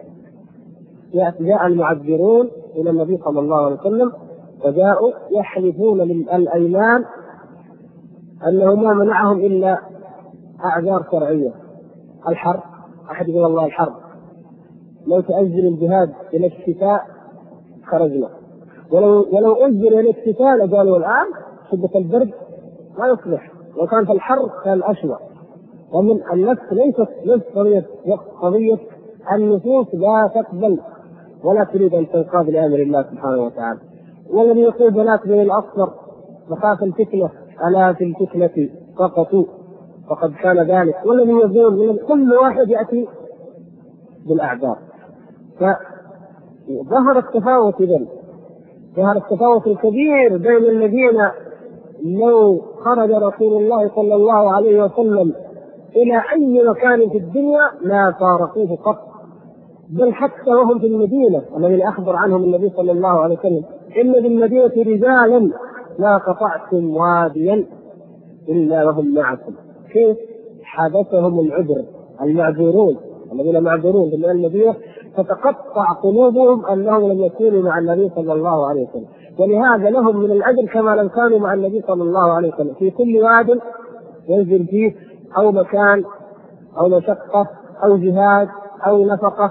جاء المعذرون إلى النبي صلى الله عليه وسلم وجاءوا يحلفون للأيمان أنه ما منعهم إلا أعذار شرعية، الحرب، أحد يقول الله الحرب، لو تأجل الجهاد إلى الشتاء خرجنا، ولو أجل إلى الشتاء لقالوا الآن شدة البرد لا يصلح، لو كانت الحر كان أشوى. ومن النفس ليست قضية النفوس لا تقبل ولا تريد أن تنقاد لأمر الله سبحانه وتعالى. والذي يقول بنات بني الأصفر مخاف الفتنة ألا في الفتنة سقطوا فقد كان ذلك، والذي يقول من كل واحد يأتي بالأعذار. فظهر التفاوت، إذن ظهر التفاوت الكبير بين الذين لو خرج رسول الله صلى الله عليه وسلم إلى أي مكان في الدنيا ما فارقوه قط، بل حتى وهم في المدينة الذين أخبر عنهم النبي صلى الله عليه وسلم إن بالمدينة رجالا لا قطعتم واديا إلا وهم معكم. كيف حدثهم العذر، المعذورون الذين معذورون في المدينة تتقطع قلوبهم أنهم لم يكونوا مع النبي صلى الله عليه وسلم. ولهذا لهم من الأجر كما لو كانوا مع النبي صلى الله عليه وسلم في كل واد ينزل فيه، أو مكان أو مشقة أو جهاد أو نفقة،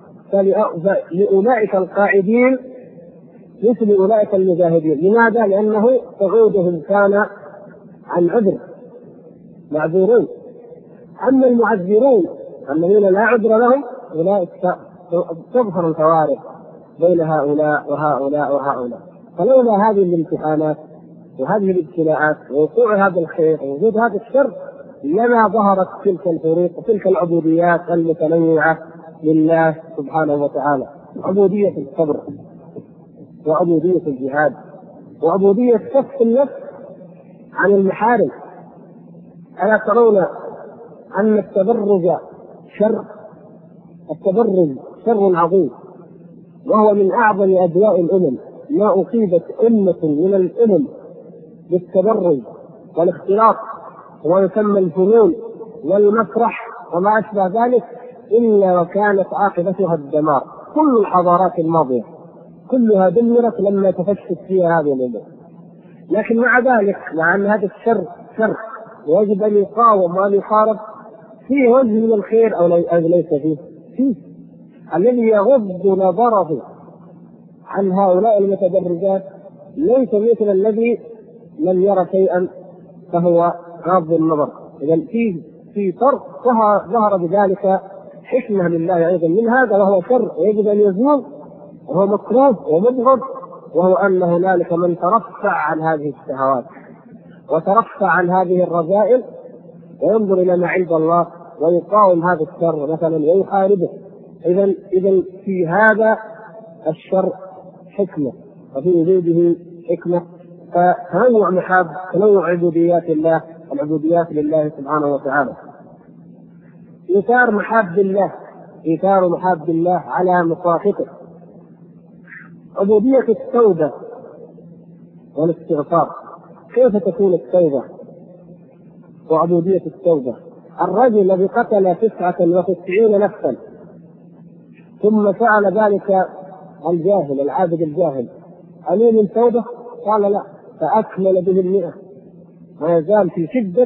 فلأولئك القاعدين مثل أولئك المجاهدين. لماذا؟ لأنه صعودهم كان عن عذر، معذورون. أما المعذرون الذين لا عذر لهم أولئك تظهر الفوارق بين هؤلاء وهؤلاء وهؤلاء. فلولا هذه الامتحانات وهذه الابتلاءات ووقوع هذا الخير ووجود هذا الشر لما ظهرت تلك الفروق وتلك العبوديات المتنوعة لله سبحانه وتعالى. عبودية الصبر، وعبودية الجهاد، وعبودية كف النفس عن المحارم. ألا ترون أن التبرج شر؟ التبرج شر عظيم، وهو من أعظم أدواء الأمم. ما أصيبت أمة من الأمم بالتبرج والاختلاط وما يسمى الفنون والمسرح وما أشبه ذلك إلا وكانت عاقبتها الدمار. كل الحضارات الماضية كلها دمرت لما تفشت فيها هذه الأمور. لكن مع ذلك، مع أن هذا الشر شر ويجب أن يقاوم وأن يحارب، فيه وجه من الخير أو ليس فيه؟ فيه. الذي يغض نظره عن هؤلاء المتدرجات ليس مثل الذي لم يرى شيئا فهو غاض النظر. إذن في فرق ظهر بذلك حكمة لله أيضا من هذا، وهو شر ويجب أن يزول وهو مكروه ومبغض، وهو أن هنالك من ترفع عن هذه الشهوات وترفع عن هذه الرذائل وينظر إلى ما عند الله ويقاوم هذا الشر مثلا ويحاربه. إذن في هذا الشر حكمة وفي وجوده حكمة. فتنوع محاب، تنوع عبوديات الله، العبوديات لله سبحانه وتعالى. إيثار محاب الله، إيثار محاب الله على مخافته. عبودية التوبة والاستغفار. كيف تكون التوبة وعبودية التوبة؟ الرجل الذي قتل 99 نفسا ثم فعل ذلك الجاهل العابد الجاهل، أليه من توبة؟ قال لا، فأكمل به 100 ويزال في شدة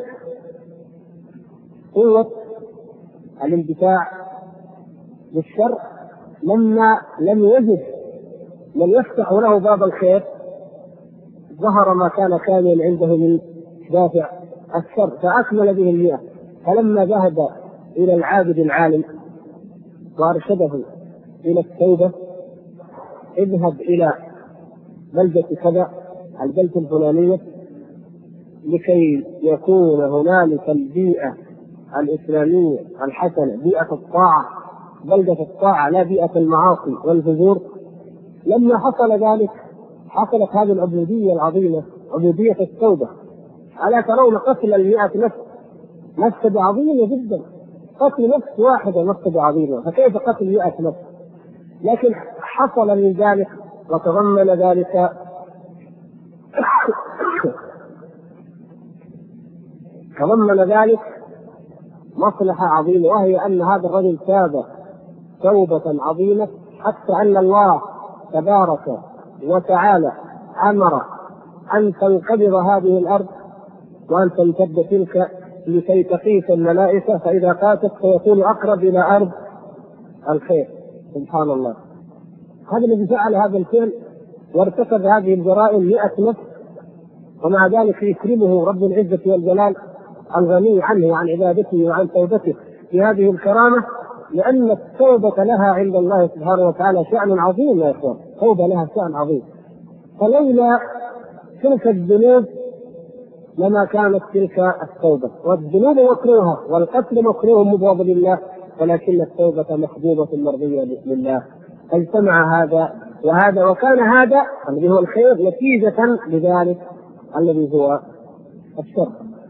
قوة الاندفاع بالشر. لما لم يجد من يفتح له باب الخير ظهر ما كان كاملا عنده من دافع الشر فأكمل به 100. فلما ذهب إلى العابد العالم وأرشده إلى التوبة، اذهب إلى بلدة كذا، البلدة الفلانية، لكي يكون هنالك البيئة الإسلامية الحسنة، بيئة الطاعة، بلدة الطاعة لا بيئة المعاصي والفجور. لما حصل ذلك حصلت هذه العبودية العظيمة، عبودية التوبة. ألا ترون قتل 100 نفس مفسدة عظيمة جدا؟ قتل نفس واحدة مفسدة عظيمة، فكيف قتل 100 نفس؟ لكن حصل من ذلك وتضمن ذلك مصلحة عظيمة، وهي أن هذا الرجل تاب توبة عظيمة، حتى أن الله تبارك وتعالى أمر أن تنقبض هذه الأرض وأن تمتد تلك لكي تقيس الملائكة، فإذا قاتت فيكون أقرب إلى أرض الخير. سبحان الله. هذا الذي فعل هذا الفعل وارتكب هذه الجرائم 100 نفس، ومع ذلك يكرمه رب العزة والجلال الغني عنه وعن عبادته وعن توبته في هذه الكرامة، لأن التوبة لها عند الله سبحانه وتعالى شأن عظيم يا إخوان. التوبة لها شأن عظيم، فلولا تلك الذنوب لما كانت تلك التوبة. والذنوب مكروهة والقتل مكروه مبغض لله، ولكن التوبة محبوبة مرضية لله. فاجتمع هذا وهذا، وكان هذا الذي هو الخير نتيجة لذلك الذي هو الشر.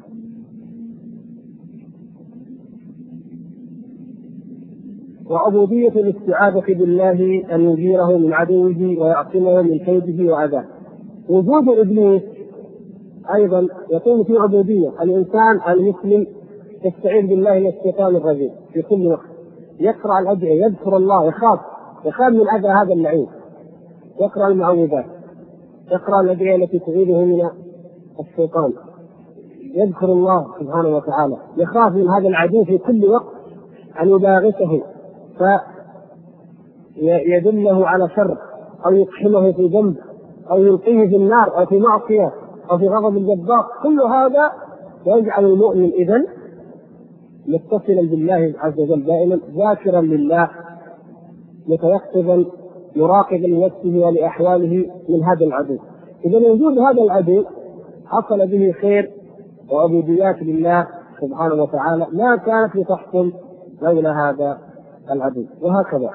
وعبودية الاستعاذة بالله أن يجيره من عدوه ويعصمه من كيده وعذابه. وجود إبليس أيضا يكون في عبودية. الإنسان المسلم يستعيذ بالله من الشيطان الرجيم في كل وقت، يقرأ الأدعية، يذكر الله، يخاف من أذى هذا اللعين، يقرأ المعوذات. اقرأ الأدعية التي تعيده من الشيطان، يذكر الله سبحانه وتعالى، يخاف من هذا العدو في كل وقت أن يباغته فيدله على شر أو يقحمه في ذنب أو يلقيه في النار أو في معصية أو في غضب الجبار. كل هذا يجعل المؤمن إذن متصلا بالله عز وجل دائما، ذاكرا لله، متيقظا مراقبا لنفسه ولأحواله من هذا العدو. إذا وجود هذا العدو حصل به خير وعبوديات لله سبحانه وتعالى ما كانت لتحصل لولا هذا العدو، وهكذا.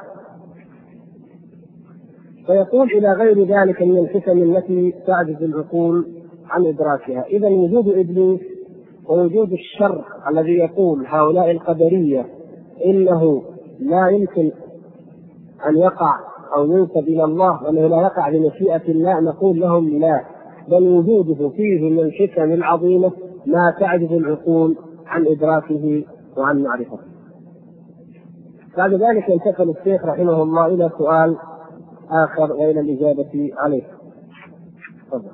فيقول إلى غير ذلك من الحكم التي تعجز العقول عن إدراكها. إذا وجود إبليس ووجود الشر الذي يقول هؤلاء القدرية إنه لا يمكن أن يقع أو ينسب إلى الله وأنه لا يقع بمشيئة الله، نقول لهم لا، بل وجوده فيه من الحكم العظيمة ما تعجز العقول عن إدراكه وعن معرفته. بعد ذلك ينتقل الشيخ رحمه الله إلى سؤال آخر وإلى الإجابة عليه. تفضل.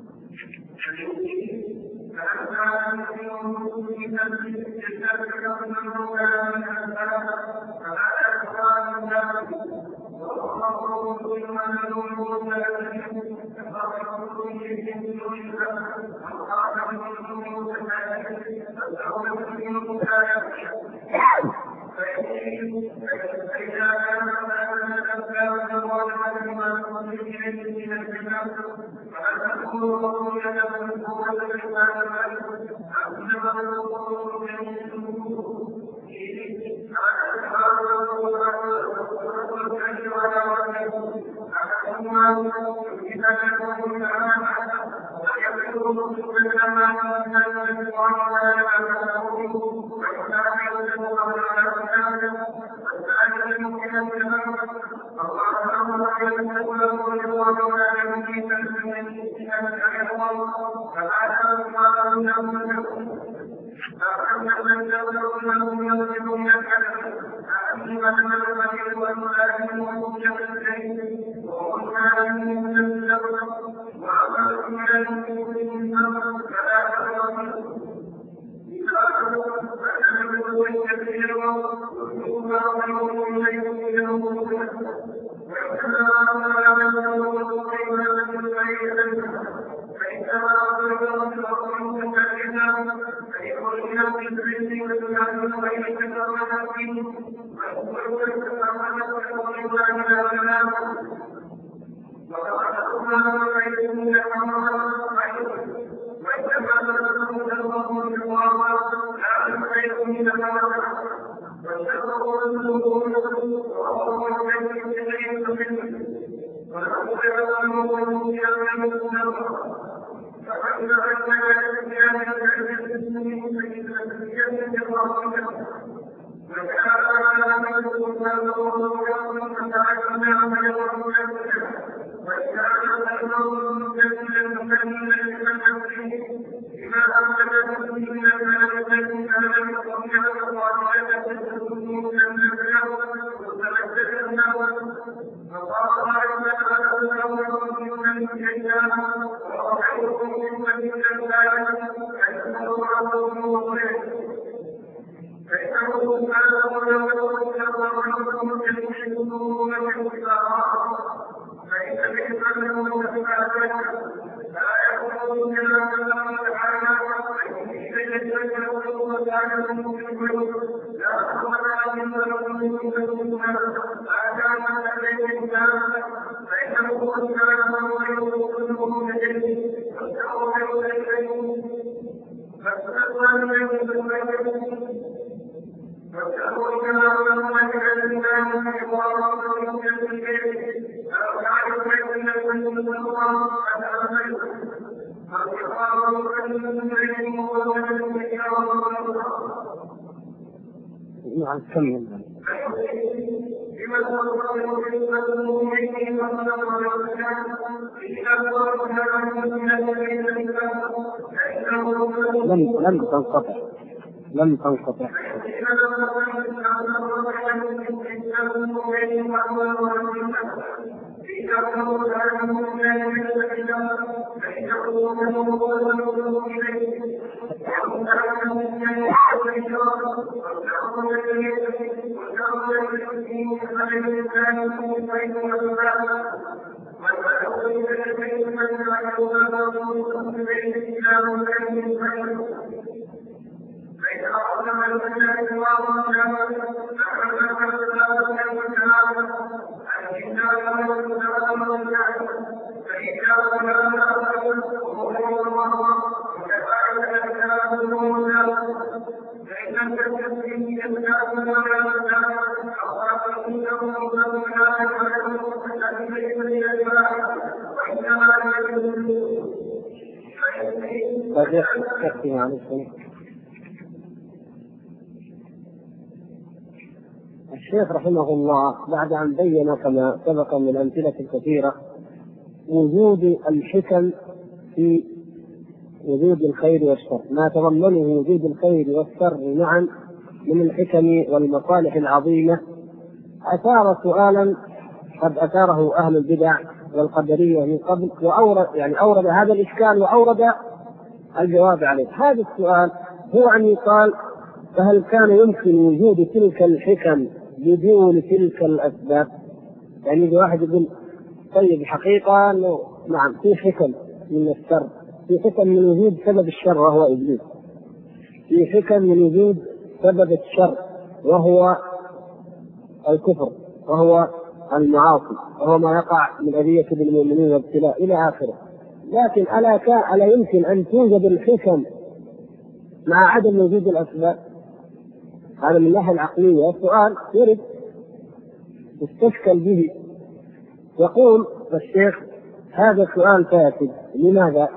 لم تنقطع. الشيخ رحمه الله بعد أن بين كما سبق من الأمثلة الكثيرة وجود الحكم في وجود الخير والشر، ما تضمنه وجود الخير والشر معا من الحكم والمصالح العظيمة، أثار سؤالا قد أثاره أهل البدع والقدرية من قبل، أورد هذا الإشكال وأورد الجواب عليه. هذا السؤال هو أن يقال: فهل كان يمكن وجود تلك الحكم بدون تلك الأسباب؟ يعني إذا واحد يقول طيب الحقيقة أنه نعم في حكم من الشر، في حكم من وجود سبب الشر وهو إبليس، في حكم من وجود سبب الشر وهو الكفر وهو المعاصي وهو ما يقع من أذية بالمؤمنين وابتلاء إلى آخره، لكن ألا يمكن أن توجد الحكم مع عدم وجود الأسباب؟ هذا من الناحية العقلية سؤال يرد يستشكل به. يقول الشيخ: هذا سؤال فاسد. لماذا؟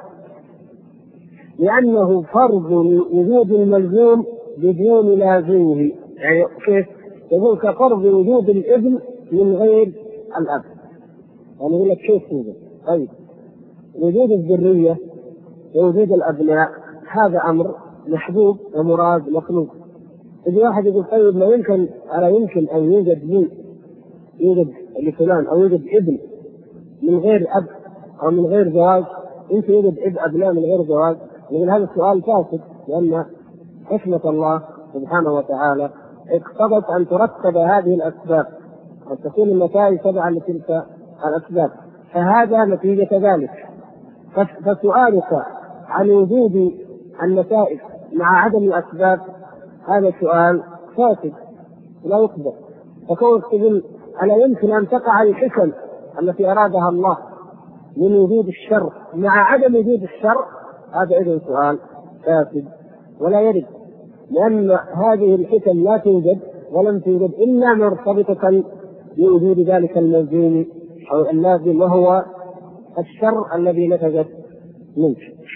لأنه فرض وجود الملزوم بدون لازمه. يعني كيف؟ يقول كفرض وجود الابن من غير الأب. يعني يقول لك كيف توجد؟ طيب وجود الذرية ووجود الأبناء هذا أمر محبوب ومراد مطلوب. إذا واحد يقول طيب ما يمكن ألا يمكن أن يوجد لفلان أو يوجد ابن من غير أب أو من غير زواج، يمكن يوجد أبناء من غير زواج؟ يقول هذا السؤال فاسد، لأن حكمة الله سبحانه وتعالى اقتضت أن ترتب هذه الأسباب وأن تكون النتائج تبعا لتلك الأسباب، فهذا نتيجة ذلك. فسؤالك عن وجود النتائج مع عدم الأسباب هذا سؤال فاسد لا يقبل. فكونك تقول ألا يمكن أن تقع الحكم التي أرادها الله من وجود الشر مع عدم وجود الشر، هذا أيضا سؤال فاسد ولا يرد، لأن هذه الحكم لا توجد ولم توجد إلا مرتبطة بوجود ذلك الملزوم أو اللازم وهو الشر الذي نتجت منه.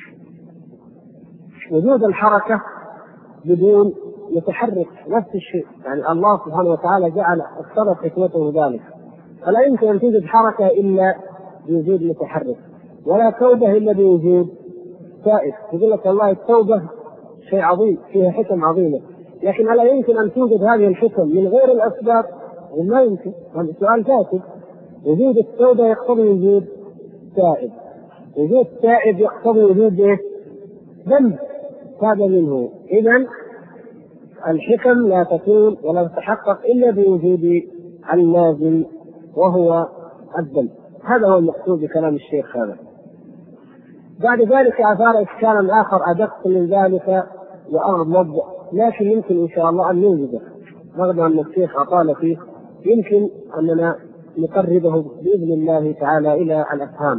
وجود الحركة بدون يتحرك نفس الشيء، يعني الله سبحانه وتعالى جعل اقتضت حكمته ذلك، فلا يمكن أن توجد حركة إلا بوجود متحرك، ولا توبة إلا بوجود تائب. يقول لك الله التوبة شيء عظيم فيها حكم عظيمة، لكن ألا يمكن أن توجد هذه الحكم من غير الأسباب؟ وما يمكن. هذا سؤال فاسد. وجود التوبة يقتضي وجود تائب، وجود تائب يقتضي وجود ذنب تاب منه. إذن الحكم لا تكون ولا تتحقق إلا بوجود اللازم وهو الذنب. هذا هو المقصود بكلام الشيخ هذا. بعد ذلك أثار إشكالا آخر أدق من ذلك وأغمض، لكن يمكن إن شاء الله أن نوجده رغم أن الشيخ أطال فيه، يمكن أننا نقربه بإذن الله تعالى إلى الأفهام.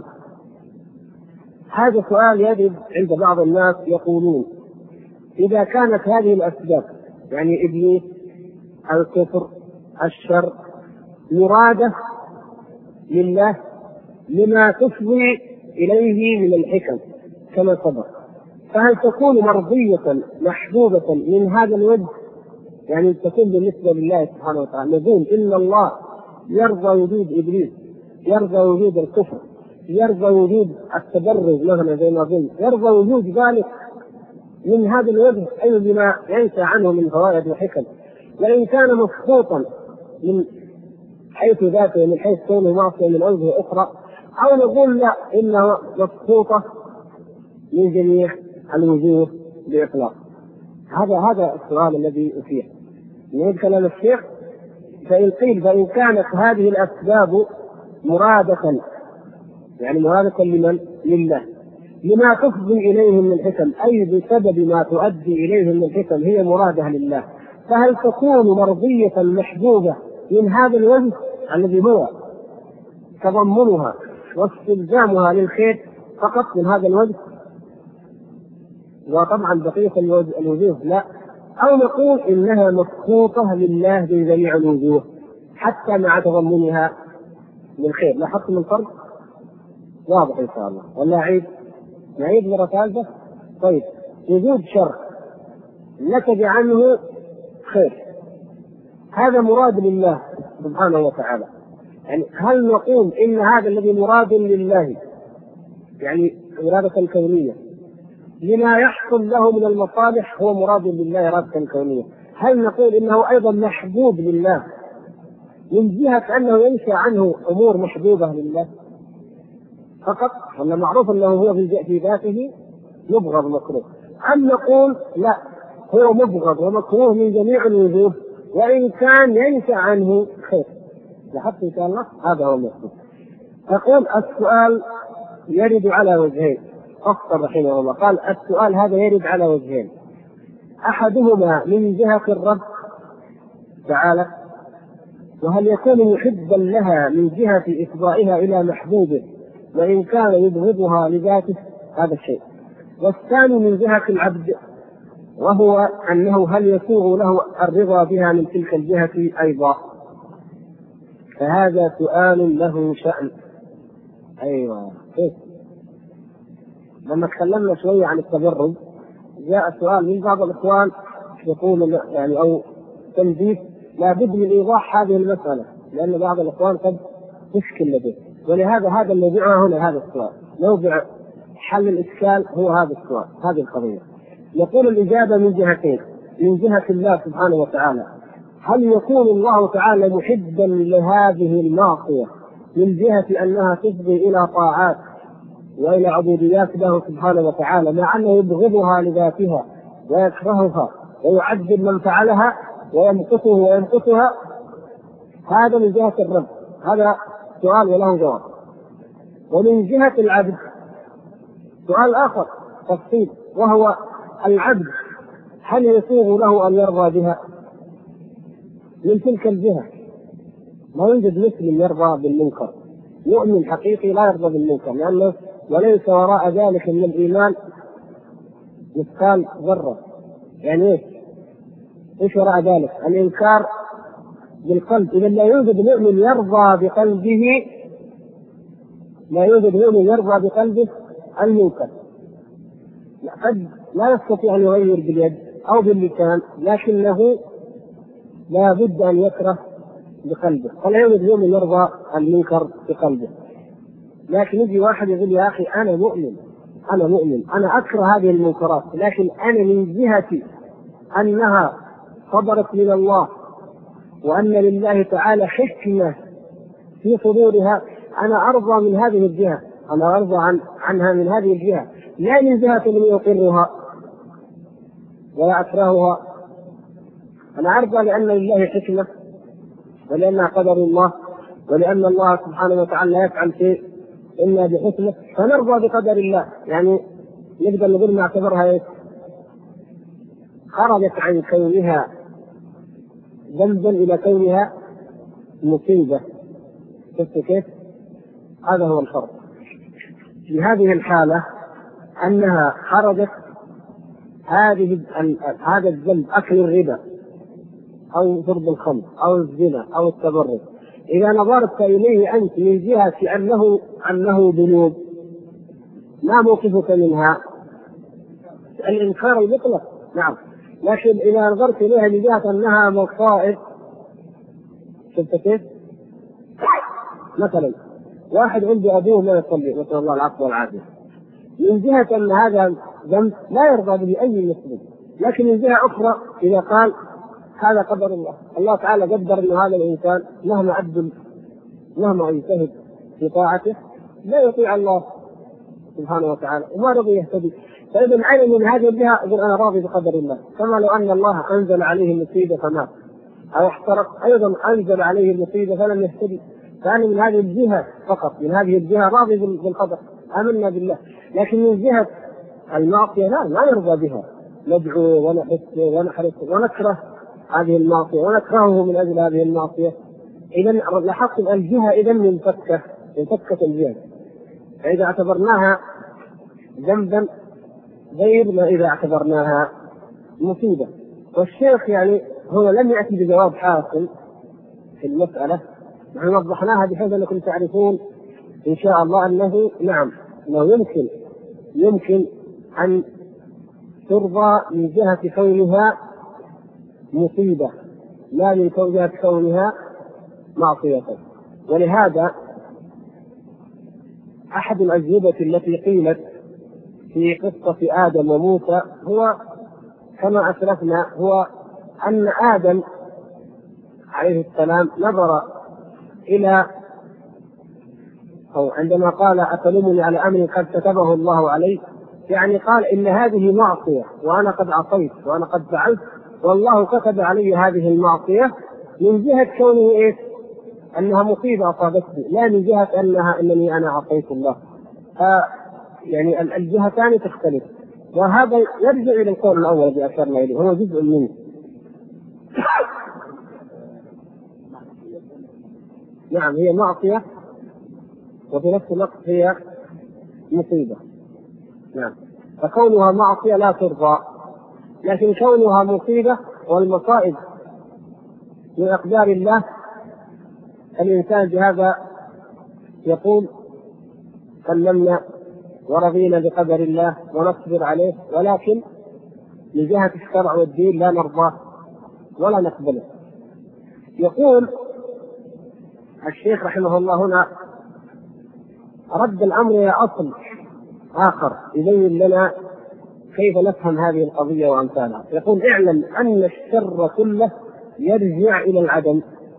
هذا سؤال يجب عند بعض الناس، يقولون إذا كانت هذه الأسباب يعني إبليس الكفر الشر مرادة لله لما تفضي إليه من الحكم كما سبق، فهل تكون مرضية محبوبة من هذا الوجه؟ يعني تكون بالنسبة لله سبحانه وتعالى نقول إن الله يرضى وجود إبليس، يرضى وجود الكفر، يرضى وجود التبرج مثلا زي ما قلنا، يرضى وجود ذلك من هذا الوجه أي بما ينسى عنه من فوائد وحكم. وإن كان مسقوطا من حيث ذاته من حيث كونه معصية من أوجه أخرى، أو نقول لا إنه مسقوطة من جميع الوجوه بإطلاق. هذا السؤال الذي أثير. نعيد كلام الشيخ: فإن قيل فإن كانت هذه الأسباب مرادة، يعني مرادة لمن؟ لله، لما تفضي إليه من الحكم، أي بسبب ما تؤدي إليه من الحكم هي مرادة لله، فهل تكون مرضية محبوبة من هذا الوجه الذي هو تضمنها واستلزامها للخير فقط من هذا الوجه؟ وطبعا بقية الوجوه لا. أو نقول إنها مسقوطة لله من جميع الوجوه حتى مع تضمنها للخير. لاحظتم الفرق؟ واضح إن شاء الله ولا عيد؟ نعيد مرة ثالثة؟ طيب، وجود شر نتج عنه خير، هذا مراد لله سبحانه وتعالى. يعني هل نقول إن هذا الذي مراد لله، يعني إرادة كونية، لما يحصل له من المصالح هو مراد لله إرادة كونية، هل نقول إنه أيضا محبوب لله من جهة أنه ينشأ عنه أمور محبوبة لله فقط، ولا معروف أنه هو في ذاته مبغض مكروه؟ أم نقول لا، هو مبغض ومكروه من جميع الوجوه وإن كان ينشأ عنه خير؟ لاحظت إن شاء الله هذا هو المقصود. أقول السؤال يرد على وجهين، أفضل رحمه الله قال السؤال هذا يرد على وجهين، أحدهما من جهة الرب تعالى، وهل يكون محبا لها من جهة إفضائها إلى محبوبه وإن كان يبغضها لذاته، هذا الشيء. والثاني من جهة العبد، وهو أنه هل يسوغ له الرضا بها من تلك الجهة أيضا؟ فهذا سؤال له شأن. أيوة، لما تكلمنا شوية عن التبرج جاء سؤال من بعض الإخوان يقول يعني أو تنبيه لابد من إيضاح هذه المسألة، لأن بعض الإخوان قد تشكل لديه، ولهذا هذا موضوعنا هنا، هذا السؤال موضع حل الإشكال هو هذا السؤال، هذه القضية. يقول الإجابة من جهتين، من جهة الله سبحانه وتعالى، هل يكون الله تعالى محبا لهذه المعصية من جهة أنها تفضي إلى طاعات وإلى عبوديات له سبحانه وتعالى، مع أنه يبغضها لذاتها ويكرهها ويعذب من فعلها ويمقته ويمقتها؟ هذا من جهة الرب، هذا سؤال وله جواب. ومن جهة العبد سؤال آخر تفصيل، وهو العبد هل يسوغ له أن يرضى بها من تلك الجهة؟ ما يوجد مسلم يرضى بالمنكر، مؤمن حقيقي لا يرضى بالمنكر، لأنه وليس وراء ذلك من الإيمان مثقال ذرة. يعني إيش وراء ذلك؟ الإنكار بالقلب. إذا لا يوجد مؤمن يرضى بقلبه، لا يوجد مؤمن يرضى بقلبه المنكر. قد لا يستطيع أن يغير باليد أو باللسان، لكنه لا بد أن يكره بقلبه، فلا يوجد مؤمن يرضى المنكر بقلبه. لكن يجي واحد يقول يا أخي أنا مؤمن، أنا أكره هذه المنكرات، لكن أنا من جهة أنها صدرت من الله وأن لله تعالى حكمة في صدورها، أنا أرضى من هذه الجهة، أنا أرضى عنها من هذه الجهة، لا من جهة من يقرها ولا أكرهها. أنا أرضى لأن لله حكمة ولأنها قدر الله، ولأن الله سبحانه وتعالى لا يفعل شيء إلا بحكمة، فنرضى بقدر الله. يعني نقدر نقول نعتبرها خرجت عن كونها ذنبا إلى كونها مصيبة. شفت كيف؟ هذا هو الفرق في هذه الحالة، أنها خرجت هذا الذنب أكل الربا أو شرب الخمر أو الزنا أو التبرج، إذا نظرت إليه أنت من جهة أنه ذنوب ما موقفك منها؟ الإنكار المطلق، نعم، لكن إذا نظرت إليها من جهة أنها مصائب، شفت كيف؟ مثلا واحد عنده أبوه لا يصلي، نسأل الله العفو والعافية، من جهة أن هذا ذنب لا يرضى به أي مسلم، لكن من جهة أخرى إذا قال هذا قدر الله، الله تعالى قدر أن هذا الإنسان مهما عدل مهما يجتهد في طاعته لا يطيع الله سبحانه وتعالى وما رضي يهتدي، فإذا علم من هذه الجهة يقول أنا راضي بقدر الله، كما لو أن الله أنزل عليه مصيبة فمات أو احترق أيضا أنزل عليه المصيبة فلم يهتدي، كان من هذه الجهة فقط، من هذه الجهة راضي بالقدر آمنا بالله. لكن من جهة المعصية لا، ما يرضى بها، ندعو ونحرص ونكره هذه المعصية ونكرهه من أجل هذه المعصية. إذا لاحظت الجهة إذا منفكة الجهة، فإذا اعتبرناها ذنبا غير ما إذا اعتبرناها مصيبة. والشيخ يعني هو لم يأتي بجواب حاصل في المسألة، نحن وضحناها بحيث أنكم تعرفون إن شاء الله أنه نعم، أنه يمكن أن ترضى من جهة كونها مصيبة لا من جهة كونها معصية. ولهذا أحد الأجوبة التي قيلت في قصة آدم وموسى هو كما أسلفنا، هو أن آدم عليه السلام نظر إلى، أو عندما قال أتلومني على أمر قد كتبه الله علي، يعني قال إن هذه معصية وأنا قد عصيت وأنا قد فعلت والله كتب علي هذه المعصية، من جهة كونه إيه؟ أنها مصيبة أصابتني، لا من جهة أنني أنا عصيت الله. يعني الجهتان تختلف، وهذا يرجع إلى القول الأول الذي أشرنا إليه، هو جزء منه. نعم هي معصية وفي نفس الوقت هي مصيبة. نعم، فكونها معصية لا ترضى، لكن كونها مصيبة والمصائب من أقدار الله الإنسان بهذا يقول سلمنا ورضينا بقدر الله ونصبر عليه، ولكن من جهة الشرع والدين لا نرضى ولا نقبله. يقول الشيخ رحمه الله هنا رد الأمر إلى أصل آخر يبين لنا كيف نفهم هذه القضية وأمثالها. يقول اعلم أن الشر كله يرجع إلى العدم،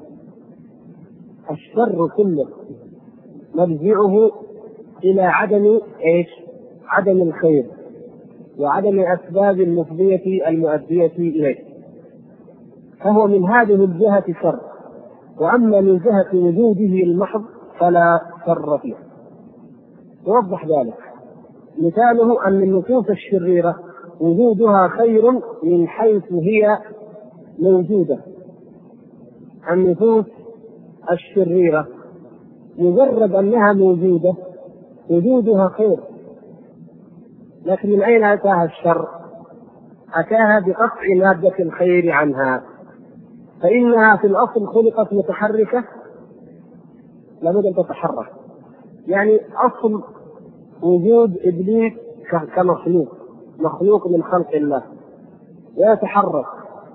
الشر كله مرجعه إلى عدم إيش؟ عدم الخير وعدم الأسباب المفضية المؤدية إليه، فهو من هذه الجهة شر. وأما من جهة وجوده المحض فلا شر فيه. يوضح ذلك مثاله أن النفوس الشريرة وجودها خير من حيث هي موجودة. النفوس الشريرة مجرد أنها موجودة وجودها خير، لكن من أين أتاها الشر؟ أتاها بقطع مادة الخير عنها، فإنها في الأصل خلقت متحركة لابد أن تتحرك. يعني أصل وجود إبليس مخلوق من خلق الله ويتحرك،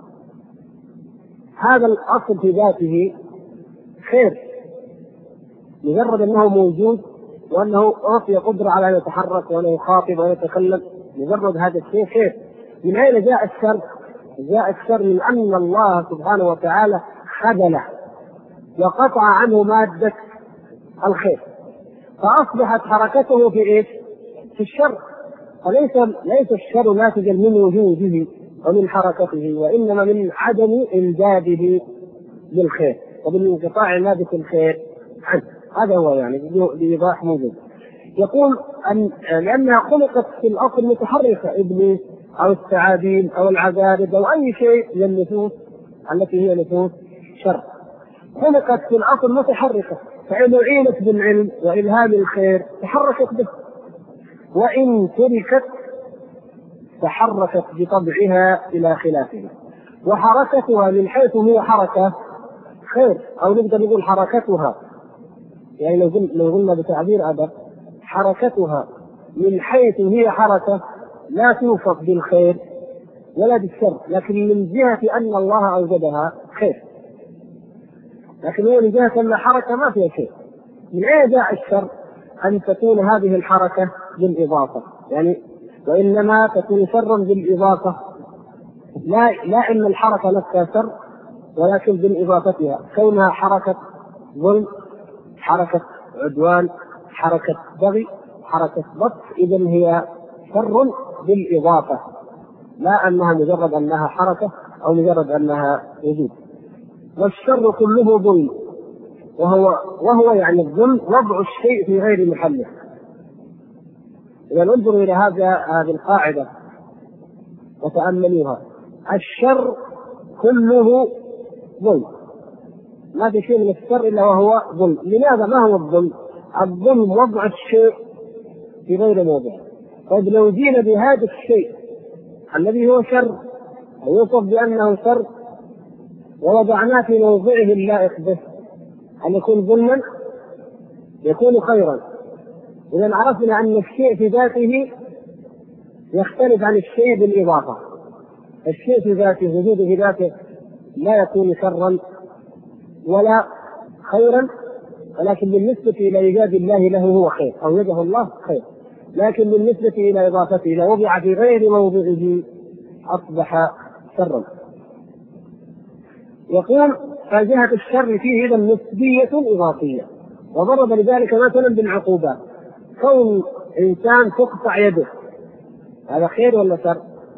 هذا الأصل في ذاته خير، مجرد أنه موجود وأنه أعطي قدرة على أن يتحرك وأن يخاطب ويتكلم، مجرد هذا الشيء خير. من أين جاء الشر؟ جاء الشر من أن الله سبحانه وتعالى خذله وقطع عنه مادة الخير، فأصبحت حركته في إيش؟ في الشر. فليس الشر ناتجا من وجوده ومن حركته، وإنما من عدم إمداده بالخير ومن انقطاع مادة الخير عنه. هذا هو يعني بإيضاح موجود. يقول أن لأنها خلقت في الأصل متحركة، إبليس أو الثعابين أو العذارب أو أي شيء من النفوس التي هي نفوس شر، خلقت في الأصل متحركة، فإن أعينت بالعلم وإلهام الخير تحركت به، وإن تركت تحركت بطبعها إلى خلافه. وحركتها من حيث هي حركة خير، أو نقدر نقول حركتها، يعني لو قلنا بتعبير أدق، حركتها من حيث هي حركة لا توصف بالخير ولا بالشر، لكن من جهة أن الله أوجدها خير، لكن هو من جهة أن حركة ما فيها شيء. من أين جاء الشر؟ أن تكون هذه الحركة بالإضافة، يعني وإنما تكون شرا بالإضافة، لا إن الحركة نفسها شر، ولكن بالإضافتها، كونها حركة ظلم، حركة عدوان، حركة بغي، حركة بطش، إذن هي شر بالإضافة، لا أنها مجرد أنها حركة أو مجرد أنها وجود. والشر كله ظلم، وهو يعني الظلم وضع الشيء في غير محله. إذا ننظر إلى هذه القاعدة وتأملوها، الشر كله ظلم، ما في شيء من الشر إلا وهو ظلم. لماذا؟ ما هو الظلم؟ الظلم وضع الشيء في غير موضعه. طيب لو جينا بهذا الشيء الذي هو شر ويوصف بأنه شر ووضعناه في موضعه اللائق به، أن يكون ظلما يكون خيرا. إذا عرفنا أن الشيء في ذاته يختلف عن الشيء بالإضافة. الشيء في ذاته وجوده في ذاته لا يكون شرا ولا خيرا، ولكن بالنسبة إلى إيجاد الله له هو خير، أو يده الله خير. لكن بالنسبة إلى إضافته إذا وضع في غير موضعه أصبح شرا. يقول فجهة الشر فيه إذا نسبية إضافية، وضرب لذلك مثلا بالعقوبات. كون إنسان تقطع يده هذا خير ولا شر؟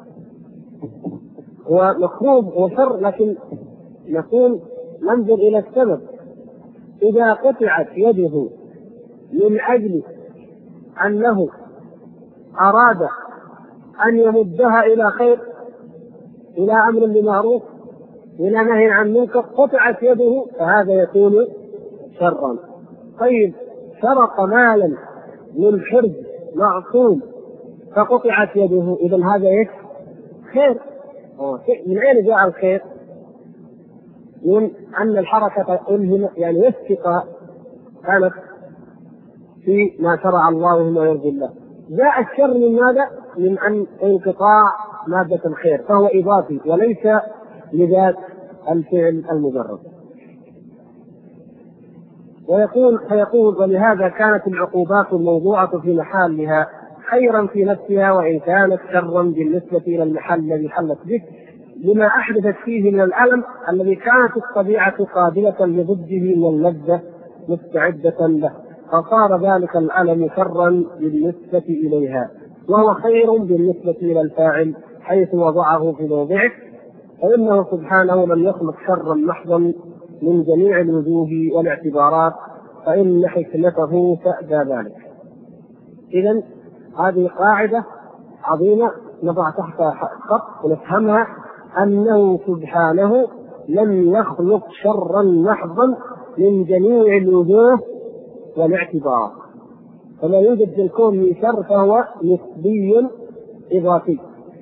هو مكروه وشر، لكن نقول ننظر إلى السبب. إذا قطعت يده من أجل أنه أراد أن يمدها إلى خير، إلى أمر بمعروف، إلى نهي عن منكر، قطعت يده، فهذا يكون شرا. طيب سرق مالا من حرز معصوم فقطعت يده، إذن هذا خير. من أين جاء الخير؟ من أن الحركة يعني الثقة كانت في ما شرع الله وما يرضي الله. جاء الشر من ماذا؟ من أن انقطاع مادة الخير، فهو إضافي وليس لذات الفعل المجرد. فيقول ولهذا كانت العقوبات الموضوعة في محلها خيرا في نفسها وإن كانت شرا بالنسبة إلى المحل الذي حلت به، لما أحدثت فيه من الألم الذي كانت الطبيعة قابلة لضده من اللذة مستعدة له، فصار ذلك الألم شرا بالنسبة إليها، وهو خير بالنسبة إلى الفاعل حيث وضعه في موضعه، فإنه سبحانه لم يخلق شرا محضا من جميع الوجوه والاعتبارات، فإن حكمته تأبى ذلك. إذن هذه قاعدة عظيمة نضع تحتها خط ونفهمها، أنه سبحانه لم يخلق شرا محضا من جميع الوجوه والاعتبارات، فلا يوجد في الكون من شر، فهو نسبي إضافي.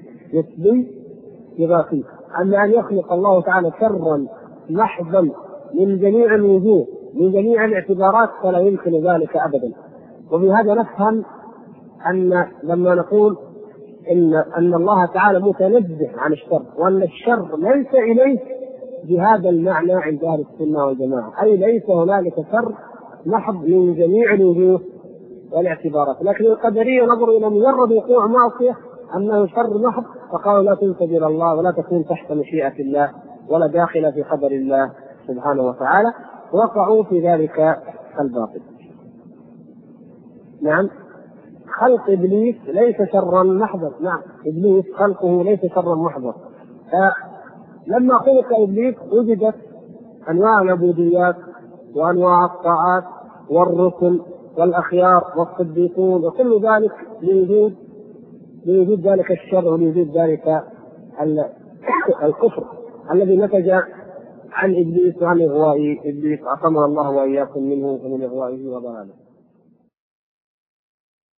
أما أن يخلق الله تعالى شرا محضا من جميع الوجوه من جميع الاعتبارات فلا يمكن ذلك أبدا. وبهذا نفهم أن لما نقول إن الله تعالى متنزه عن الشر، وأن الشر ليس إليه بهذا المعنى عند أهل السنة والجماعة، أي ليس هنالك شر محض من جميع الوجوه والاعتبارات. لكن القدرية نظروا إلى مجرد وقوع معصية أنه شر محض، فقالوا لا تنسب إلى الله ولا تكون تحت مشيئة الله ولا داخل في قدر الله سبحانه وتعالى، وقعوا في ذلك الباطل. نعم، خلق إبليس ليس شرا محضا. نعم، إبليس خلقه ليس شرا محضا. لما خلق إبليس وجدت أنواع العبوديات وأنواع الطاعات والرسل والأخيار والصديقون، وكل ذلك لوجود ذلك الشر ولوجود ذلك الكفر الذي نتج عن إبليس وعن إغواء إبليس، عصمنا الله وإياكم منه ومن إغوائه وضلاله.